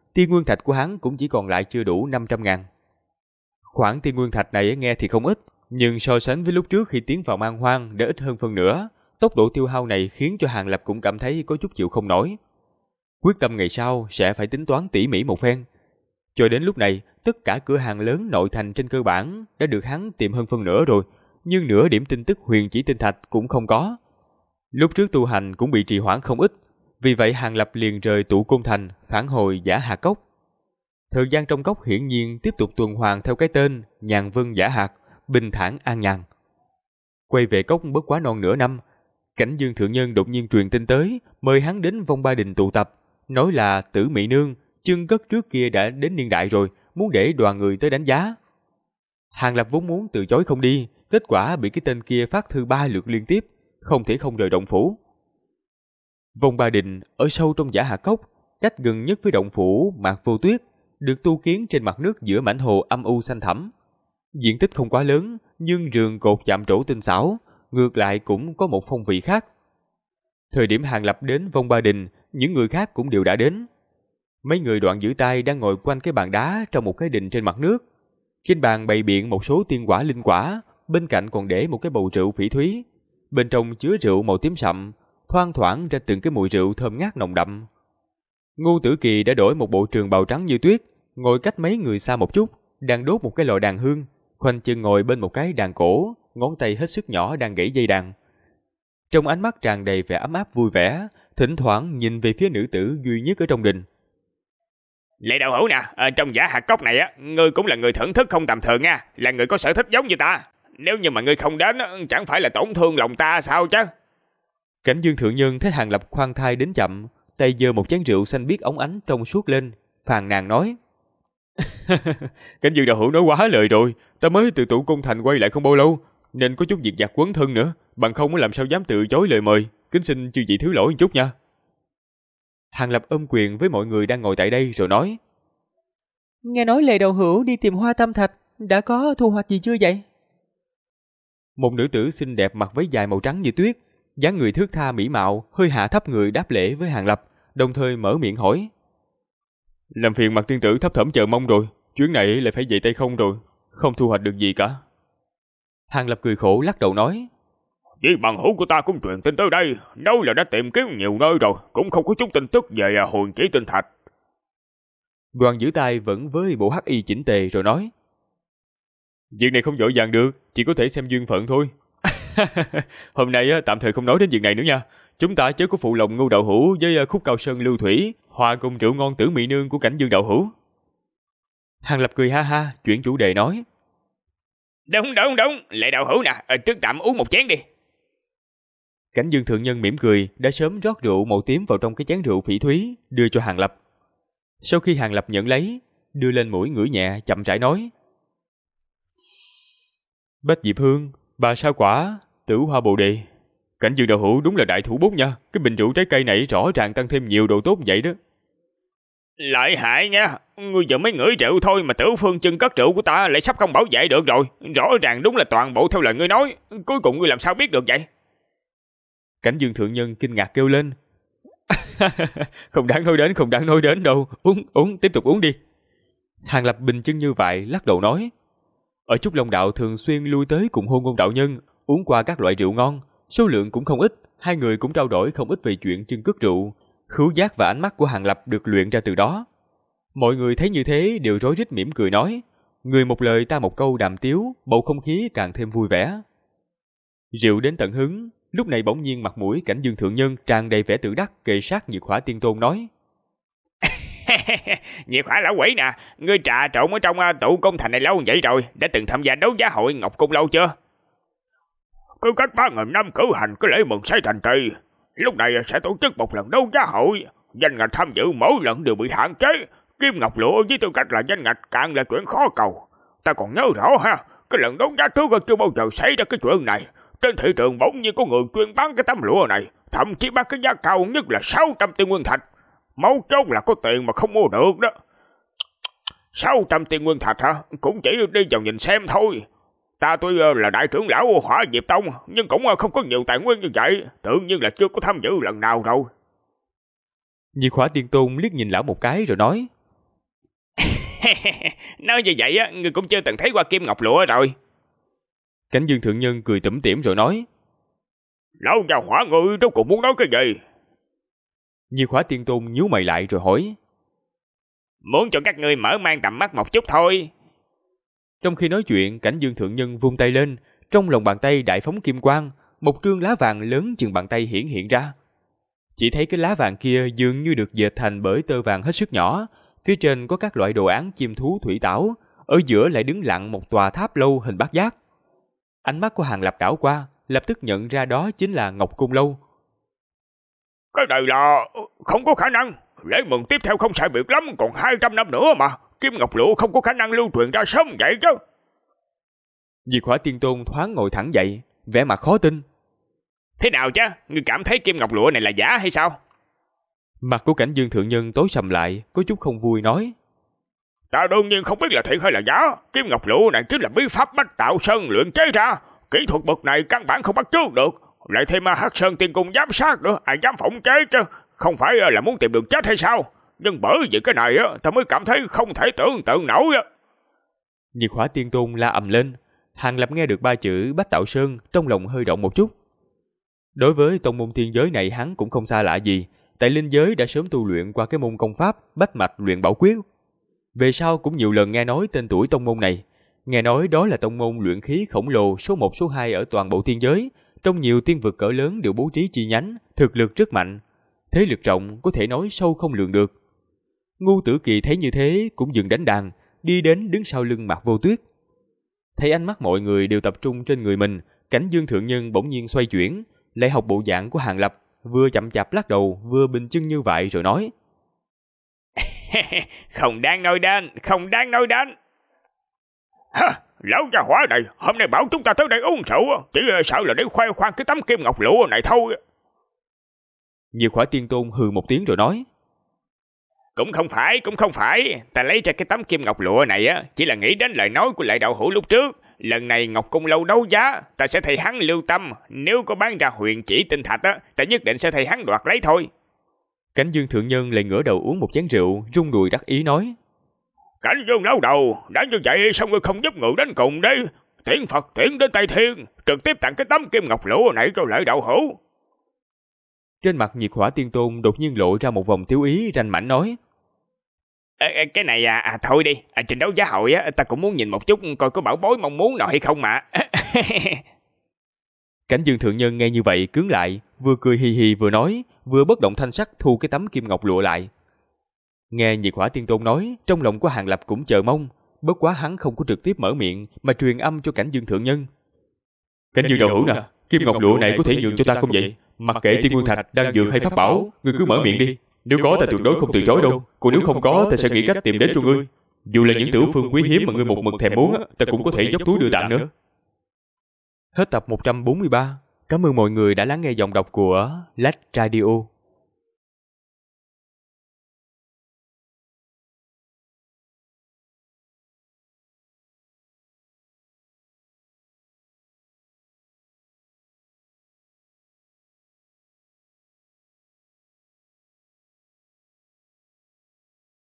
tiên nguyên thạch của hắn cũng chỉ còn lại chưa đủ 500.000. Khoản tiên nguyên thạch này nghe thì không ít, nhưng so sánh với lúc trước khi tiến vào Man Hoang đã ít hơn phân nửa. Tốc độ tiêu hao này khiến cho Hàng Lập cũng cảm thấy có chút chịu không nổi. Quyết tâm ngày sau sẽ phải tính toán tỉ mỉ một phen. Cho đến lúc này, tất cả cửa hàng lớn nội thành trên cơ bản đã được hắn tìm hơn phân nửa rồi, nhưng nửa điểm tin tức huyền chỉ tinh thạch cũng không có. Lúc trước tu hành cũng bị trì hoãn không ít, vì vậy Hàng Lập liền rời Tụ Côn Thành, phản hồi Giả Hạc Cốc. Thời gian trong cốc hiển nhiên tiếp tục tuần hoàn theo cái tên Nhàn Vân Giả Hạc, bình thản an nhàn. Quay về cốc bất quá non nửa năm, Cảnh Dương Thượng Nhân đột nhiên truyền tin tới, mời hắn đến Vong Ba Đình tụ tập, nói là Tử Mị Nương, chân cất trước kia đã đến niên đại rồi, muốn để đoàn người tới đánh giá. Hàng Lập vốn muốn từ chối không đi, kết quả bị cái tên kia phát thư 3 lượt liên tiếp, không thể không rời động phủ. Vong Ba Đình ở sâu trong Giả Hạ Cốc, cách gần nhất với động phủ Mạc Vô Tuyết, được tu kiến trên mặt nước giữa mảnh hồ âm u xanh thẳm. Diện tích không quá lớn, nhưng rường cột chạm trổ tinh xảo, ngược lại cũng có một phong vị khác. Thời điểm Hàng Lập đến Vong Ba Đình, những người khác cũng đều đã đến. Mấy người Đoạn Giữ Tay đang ngồi quanh cái bàn đá trong một cái đình trên mặt nước. Trên bàn bày biện một số tiên quả linh quả, bên cạnh còn để một cái bầu rượu phỉ thúy. Bên trong chứa rượu màu tím sậm, thoang thoảng ra từng cái mùi rượu thơm ngát nồng đậm. Ngô Tử Kỳ đã đổi một bộ trường bào trắng như tuyết, ngồi cách mấy người xa một chút, đang đốt một cái lò đàn hương, khoanh chân ngồi bên một cái đàn cổ, ngón tay hết sức nhỏ đang gãy dây đàn. Trong ánh mắt tràn đầy vẻ ấm áp vui vẻ, thỉnh thoảng nhìn về phía nữ tử duy nhất ở trong đình. Lệ đạo hữu nè, trong Giả Hạc Cốc này á, ngươi cũng là người thưởng thức không tầm thường nha, là người có sở thích giống như ta. Nếu như mà ngươi không đến, chẳng phải là tổn thương lòng ta sao chứ? Cảnh Dương Thượng Nhân thấy Hàng Lập khoan thai đến chậm, tay giơ một chén rượu xanh biếc óng ánh trong suốt lên, phàn nàn nói: Cảnh Dương đạo hữu nói quá lời rồi, ta mới từ Tụ Côn Thành quay lại không bao lâu, nên có chút việc vặt quấn thân nữa, bằng không làm sao dám từ chối lời mời, kính xin chư vị thứ lỗi một chút nha. Hàng Lập ôm quyền với mọi người đang ngồi tại đây rồi nói: Nghe nói Lệ đạo hữu đi tìm Hoa Tam Thạch, đã có thu hoạch gì chưa vậy? Một nữ tử xinh đẹp mặc váy dài màu trắng như tuyết, dáng người thướt tha mỹ mạo, hơi hạ thấp người đáp lễ với Hàng Lập, đồng thời mở miệng hỏi: Làm phiền Mặt tiên tử thấp thỏm chờ mong rồi, chuyến này lại phải về tay không rồi, không thu hoạch được gì cả. Hàng Lập cười khổ lắc đầu nói: Vì bằng hữu của ta cũng truyền tin tới đây, nói là đã tìm kiếm nhiều nơi rồi, cũng không có chút tin tức về hồn chỉ tinh thạch. Đoàn Giữ Tay vẫn với bộ hắc y chỉnh tề rồi nói: Việc này không vội vàng được, chỉ có thể xem duyên phận thôi. Hôm nay tạm thời không nói đến việc này nữa nha. Chúng ta chớ có phụ lòng Ngô đạo hữu với Khúc Cao Sơn Lưu Thủy, hòa cùng rượu ngon Tử Mị Nương của Cảnh Dương đạo hữu. Hàng Lập cười ha ha, chuyển chủ đề nói: Đúng, Lệ đạo hữu nè, trước tạm uống một chén đi. Cảnh Dương Thượng Nhân mỉm cười, đã sớm rót rượu màu tím vào trong cái chén rượu phỉ thúy, đưa cho Hàng Lập. Sau khi Hàng Lập nhận lấy, đưa lên mũi ngửi nhẹ, chậm rãi nói: Bách diệp hương, bà sao quả, tử hoa bồ đề. Cảnh Dương đạo hữu đúng là đại thủ bút nha, cái bình rượu trái cây này rõ ràng tăng thêm nhiều độ tốt vậy đó. Lợi hại nha, ngươi giờ mới ngửi rượu thôi mà Tử Phương chân cất rượu của ta lại sắp không bảo vệ được rồi. Rõ ràng đúng là toàn bộ theo lời ngươi nói, cuối cùng ngươi làm sao biết được vậy? Cảnh Dương Thượng Nhân kinh ngạc kêu lên: Không đáng nói đến đâu, uống, tiếp tục uống đi. Hàng Lập bình chân như vậy, lắc đầu nói: Ở Trúc Long đạo thường xuyên lui tới cùng Hôn Ngôn đạo nhân, uống qua các loại rượu ngon, số lượng cũng không ít, hai người cũng trao đổi không ít về chuyện chân cất rượu. Khứu giác và ánh mắt của Hàng Lập được luyện ra từ đó. Mọi người thấy như thế đều rối rít mỉm cười nói, người một lời ta một câu đàm tiếu, bầu không khí càng thêm vui vẻ. Rượu đến tận hứng, lúc này bỗng nhiên mặt mũi Cảnh Dương Thượng Nhân tràn đầy vẻ tự đắc, kề sát Nhiệt Hỏa Tiên Tôn nói: Nhiệt Hỏa lão quỷ nè, ngươi trà trộn ở trong Tụ Côn Thành này lâu vậy rồi, đã từng tham gia đấu giá hội Ngọc Cung lâu chưa? Cứ cách 3.000 năm cử hành cái lễ mừng xây thành trì, lúc này sẽ tổ chức một lần đấu giá hội, danh ngạch tham dự mỗi lần đều bị hạn chế, kim ngọc lụa với tư cách là danh ngạch càng là chuyện khó cầu. Ta còn nhớ rõ ha, cái lần đấu giá trước chưa bao giờ xảy ra cái chuyện này. Trên thị trường bỗng nhiên có người chuyên bán cái tấm lụa này, thậm chí bán cái giá cao nhất là 600 tiên nguyên thạch. Mấu chốt là có tiền mà không mua được đó. 600 tiên nguyên thạch hả? Cũng chỉ đi vào nhìn xem thôi. Ta tuy là đại trưởng lão Hỏa Diệp Tông, nhưng cũng không có nhiều tài nguyên như vậy, tự nhiên là chưa có tham dự lần nào rồi. Nhiệt Hỏa Tiên Tôn liếc nhìn lão một cái rồi nói: Nói như vậy á, ngươi cũng chưa từng thấy qua kim ngọc lụa rồi. Cảnh Dương thượng nhân cười tủm tỉm rồi nói. Lão già hỏa ngươi rốt cuộc muốn nói cái gì? Diệt Hỏa Tiên Tôn nhíu mày lại rồi hỏi. Muốn cho các ngươi mở mang tầm mắt một chút thôi. Trong khi nói chuyện, Cảnh Dương thượng nhân vung tay lên, trong lòng bàn tay đại phóng kim quang, một trương lá vàng lớn chừng bàn tay hiện ra. Chỉ thấy cái lá vàng kia dường như được dệt thành bởi tơ vàng hết sức nhỏ, phía trên có các loại đồ án chim thú thủy tảo, ở giữa lại đứng lặng một tòa tháp lâu hình bát giác. Ánh mắt của Hàng Lập đảo qua, lập tức nhận ra đó chính là Ngọc Cung Lâu. Cái này là không có khả năng. Lễ mừng tiếp theo không sai biệt lắm, còn 200 năm nữa mà. Kim ngọc lụa không có khả năng lưu truyền ra sớm vậy chứ. Diệt Hỏa Tiên Tôn thoáng ngồi thẳng dậy, vẻ mặt khó tin. Thế nào chứ? Ngươi cảm thấy kim ngọc lụa này là giả hay sao? Mặt của Cảnh Dương thượng nhân tối sầm lại, có chút không vui nói. Ta đương nhiên không biết là thiệt hay là giả. Kim ngọc lụa này chính là bí pháp Bách Đạo Sơn luyện chế ra. Kỹ thuật bậc này căn bản không bắt chước được. Lại thêm Hắc Sơn Tiên Cung giám sát nữa, ai dám phỏng chế chứ? Không phải là muốn tìm đường chết hay sao? Nhưng bởi vì cái này á, ta mới cảm thấy không thể tưởng tượng nổi á. Diệt Hỏa Tiên Tôn la ầm lên. Hàng Lập nghe được 3 chữ Bách Đạo Sơn, trong lòng hơi động một chút. Đối với tông môn tiên giới này hắn cũng không xa lạ gì, tại linh giới đã sớm tu luyện qua cái môn công pháp Bách Mạch Luyện Bảo Quyết. Về sau cũng nhiều lần nghe nói tên tuổi tông môn này, nghe nói đó là tông môn luyện khí khổng lồ số 1 số 2 ở toàn bộ tiên giới, trong nhiều tiên vực cỡ lớn đều bố trí chi nhánh, thực lực rất mạnh, thế lực rộng có thể nói sâu không lường được. Ngu Tử Kỳ thấy như thế cũng dừng đánh đàn, đi đến đứng sau lưng Mạc Vô Tuyết. Thấy ánh mắt mọi người đều tập trung trên người mình, Cảnh Dương thượng nhân bỗng nhiên xoay chuyển, lại học bộ dạng của Hàng Lập, vừa chậm chạp lắc đầu, vừa bình chân như vậy rồi nói. Không đáng nói đến, không đáng nói đến. Hả, lão gia hỏa này, hôm nay bảo chúng ta tới đây uống rượu, chỉ sợ là để khoe khoang cái tấm kim ngọc lụa này thôi. Diệt Hỏa Tiên Tôn hừ một tiếng rồi nói. Cũng không phải, ta lấy ra cái tấm kim ngọc lụa này á, chỉ là nghĩ đến lời nói của Lại đạo hữu lúc trước. Lần này Ngọc Cung Lâu đấu giá, ta sẽ thay hắn lưu tâm, nếu có bán ra huyền chỉ tinh thạch á, ta nhất định sẽ thay hắn đoạt lấy thôi. Cảnh Dương thượng nhân lại ngửa đầu uống một chén rượu, rung đùi đắc ý nói. Cảnh Dương lão đầu, đã như vậy sao ngươi không giúp ngự đến cùng đi? Tiễn Phật tiễn đến Tây Thiên, trực tiếp tặng cái tấm kim ngọc lụa này cho Lại đạo hữu. Trên mặt Diệt Hỏa Tiên Tôn đột nhiên lộ ra một vòng tiêu ý, ranh mãnh nói. Cái này thôi đi, trình đấu giá hội á, ta cũng muốn nhìn một chút coi có bảo bối mong muốn nào hay không mà. Cảnh Dương thượng nhân nghe như vậy cứng lại, vừa cười hì hì vừa nói, vừa bất động thanh sắc thu cái tấm kim ngọc lụa lại. Nghe Diệt Hỏa Tiên Tôn nói, trong lòng của Hàng Lập cũng chờ mong, bất quá hắn không có trực tiếp mở miệng mà truyền âm cho Cảnh Dương thượng nhân. Cảnh Dương đạo hữu nè, kim ngọc lụa này có thể nhường cho ta không vậy? Mặc kệ Tiên Nguyên Thạch, đan dược hay pháp bảo, ngươi cứ mở miệng đi. Nếu có ta tuyệt đối không từ chối đâu, còn nếu không có ta sẽ nghĩ cách tìm đến cho ngươi. Dù là những tử phương quý hiếm mà ngươi một mực thèm muốn, ta cũng có thể dốc túi đưa tặng nữa. Hết tập 143. Cảm ơn mọi người đã lắng nghe giọng đọc của Lách Radio.